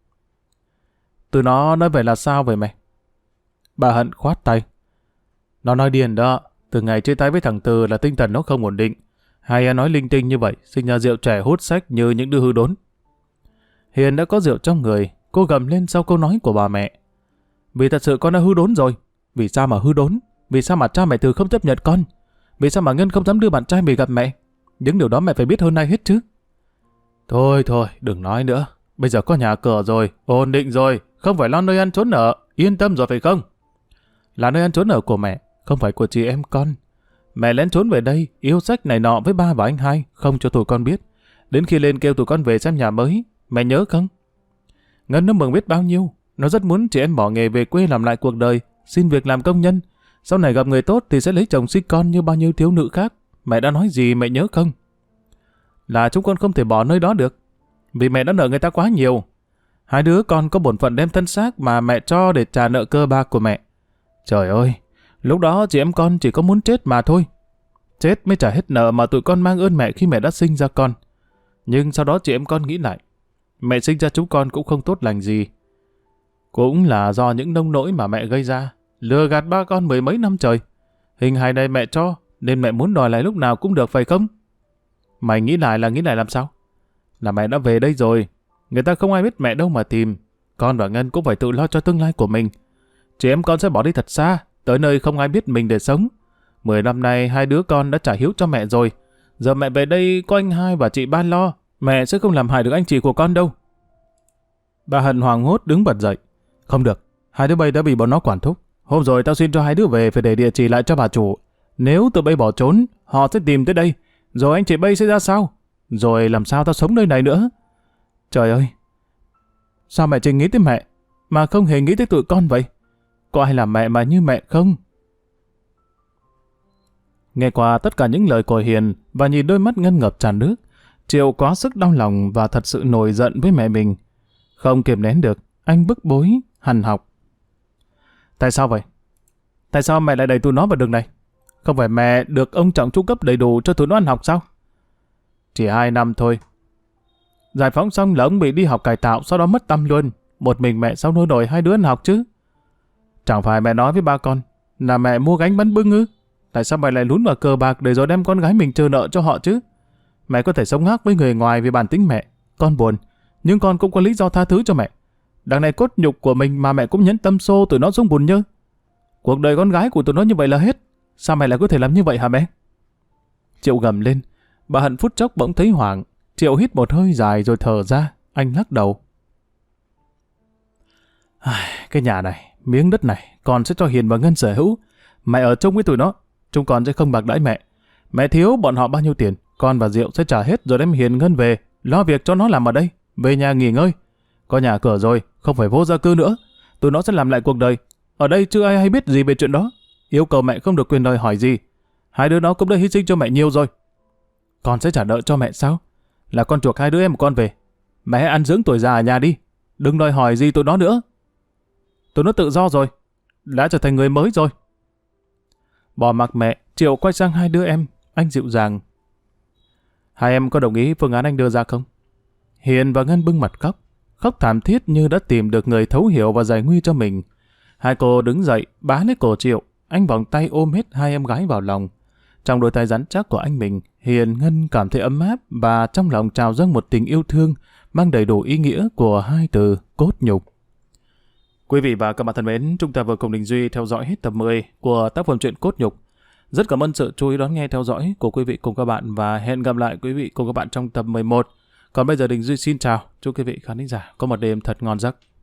"Tụi nó nói vậy là sao vậy mẹ?" Bà Hận khoát tay: "Nó nói điên đó, từ ngày chia tay với thằng Từ là tinh thần nó không ổn định. Hay nói linh tinh như vậy, sinh ra rượu trẻ hút sách như những đứa hư đốn." Hiền đã có rượu trong người, cô gầm lên sau câu nói của bà mẹ: "Vì thật sự con đã hư đốn rồi." "Vì sao mà hư đốn? Vì sao mà cha mẹ Từ không chấp nhận con? Vì sao mà Ngân không dám đưa bạn trai mình gặp mẹ? Những điều đó mẹ phải biết hơn ai hết chứ." Thôi, đừng nói nữa. Bây giờ có nhà cửa rồi, ổn định rồi, không phải lo nơi ăn trốn ở, yên tâm rồi phải không?" "Là nơi ăn trốn ở của mẹ, không phải của chị em con. Mẹ lén trốn về đây, yêu sách này nọ với ba và anh hai, không cho tụi con biết. Đến khi lên kêu tụi con về xem nhà mới, mẹ nhớ không? Ngân nó mừng biết bao nhiêu. Nó rất muốn chị em bỏ nghề về quê làm lại cuộc đời, xin việc làm công nhân. Sau này gặp người tốt thì sẽ lấy chồng sinh con như bao nhiêu thiếu nữ khác. Mẹ đã nói gì mẹ nhớ không? Là chúng con không thể bỏ nơi đó được. Vì mẹ đã nợ người ta quá nhiều. Hai đứa con có bổn phận đem thân xác mà mẹ cho để trả nợ cơ bạc của mẹ. Trời ơi, lúc đó chị em con chỉ có muốn chết mà thôi. Chết mới trả hết nợ mà tụi con mang ơn mẹ khi mẹ đã sinh ra con. Nhưng sau đó chị em con nghĩ lại, mẹ sinh ra chúng con cũng không tốt lành gì. Cũng là do những nông nỗi mà mẹ gây ra, lừa gạt ba con 10 mấy năm trời. Hình hài này mẹ cho, nên mẹ muốn đòi lại lúc nào cũng được phải không? Mày nghĩ lại làm sao? Là mẹ đã về đây rồi, người ta không ai biết mẹ đâu mà tìm. Con và Ngân cũng phải tự lo cho tương lai của mình. Chị em con sẽ bỏ đi thật xa, tới nơi không ai biết mình để sống. 10 năm nay hai đứa con đã trả hiếu cho mẹ rồi. Giờ mẹ về đây có anh hai và chị ba lo, mẹ sẽ không làm hại được anh chị của con đâu. Bà Hận hoảng hốt đứng bật dậy. Không được, hai đứa bay đã bị bọn nó quản thúc. Hôm rồi tao xin cho hai đứa về phải để địa chỉ lại cho bà chủ. Nếu tụi bay bỏ trốn, họ sẽ tìm tới đây. Rồi anh chị bay sẽ ra sao? Rồi làm sao tao sống nơi này nữa? Trời ơi! Sao mẹ chỉ nghĩ tới mẹ, mà không hề nghĩ tới tụi con vậy? Có ai làm mẹ mà như mẹ không? Nghe qua tất cả những lời của Hiền và nhìn đôi mắt Ngân ngập tràn nước, Triệu quá sức đau lòng và thật sự nổi giận với mẹ mình. Không kiềm nén được, anh bức bối, hằn học. Tại sao vậy? Tại sao mẹ lại đẩy tụi nó vào đường này? Không phải mẹ được ông Trọng chu cấp đầy đủ cho tụi nó ăn học sao? Chỉ 2 năm thôi. Giải phóng xong là ông bị đi học cải tạo, sau đó mất tăm luôn. Một mình mẹ sao nuôi nổi hai đứa ăn học chứ? Chẳng phải mẹ nói với ba con là mẹ mua gánh bánh bưng ư? Tại sao mẹ lại lún vào cờ bạc để rồi đem con gái mình trừ nợ cho họ chứ? Mẹ có thể sống khác với người ngoài vì bản tính mẹ. Con buồn, nhưng con cũng có lý do tha thứ cho mẹ. Đằng này cốt nhục của mình mà mẹ cũng nhẫn tâm xô tụi nó xuống bùn nhơ. Cuộc đời con gái của tụi nó như vậy là hết. Sao mẹ lại có thể làm như vậy hả mẹ? Triệu gầm lên. Bà Hận phút chốc bỗng thấy hoảng. Triệu hít một hơi dài rồi thở ra. Anh lắc đầu. Cái nhà này, miếng đất này, con sẽ cho Hiền và Ngân sở hữu. Mẹ ở chung với tụi nó, chúng con sẽ không bạc đãi mẹ. Mẹ thiếu bọn họ bao nhiêu tiền, con và Diệu sẽ trả hết rồi đem Hiền Ngân về, lo việc cho nó làm ở đây, về nhà nghỉ ngơi. Có nhà cửa rồi, không phải vô gia cư nữa. Tụi nó sẽ làm lại cuộc đời. Ở đây chưa ai hay biết gì về chuyện đó. Yêu cầu mẹ không được quyền đòi hỏi gì. Hai đứa nó cũng đã hy sinh cho mẹ nhiều rồi. Con sẽ trả nợ cho mẹ sao? Là con chuộc hai đứa em của con về. Mẹ hãy ăn dưỡng tuổi già ở nhà đi. Đừng đòi hỏi gì tụi nó nữa. Tụi nó tự do rồi. Đã trở thành người mới rồi. Bỏ mặc mẹ, Triệu quay sang hai đứa em. Anh dịu dàng. Hai em có đồng ý phương án anh đưa ra không? Hiền và Ngân bưng mặt khóc. Khóc thảm thiết như đã tìm được người thấu hiểu và giải nguy cho mình. Hai cô đứng dậy, bá lấy cổ Triệu. Anh vòng tay ôm hết hai em gái vào lòng. Trong đôi tay rắn chắc của anh mình, Hiền Ngân cảm thấy ấm áp và trong lòng trào dâng một tình yêu thương mang đầy đủ ý nghĩa của hai từ cốt nhục. Quý vị và các bạn thân mến, chúng ta vừa cùng Đình Duy theo dõi hết tập 10 của tác phẩm truyện Cốt Nhục. Rất cảm ơn sự chú ý đón nghe theo dõi của quý vị cùng các bạn và hẹn gặp lại quý vị cùng các bạn trong tập 11. Còn bây giờ Đình Duy xin chào, chúc quý vị khán thính giả có một đêm thật ngon giấc.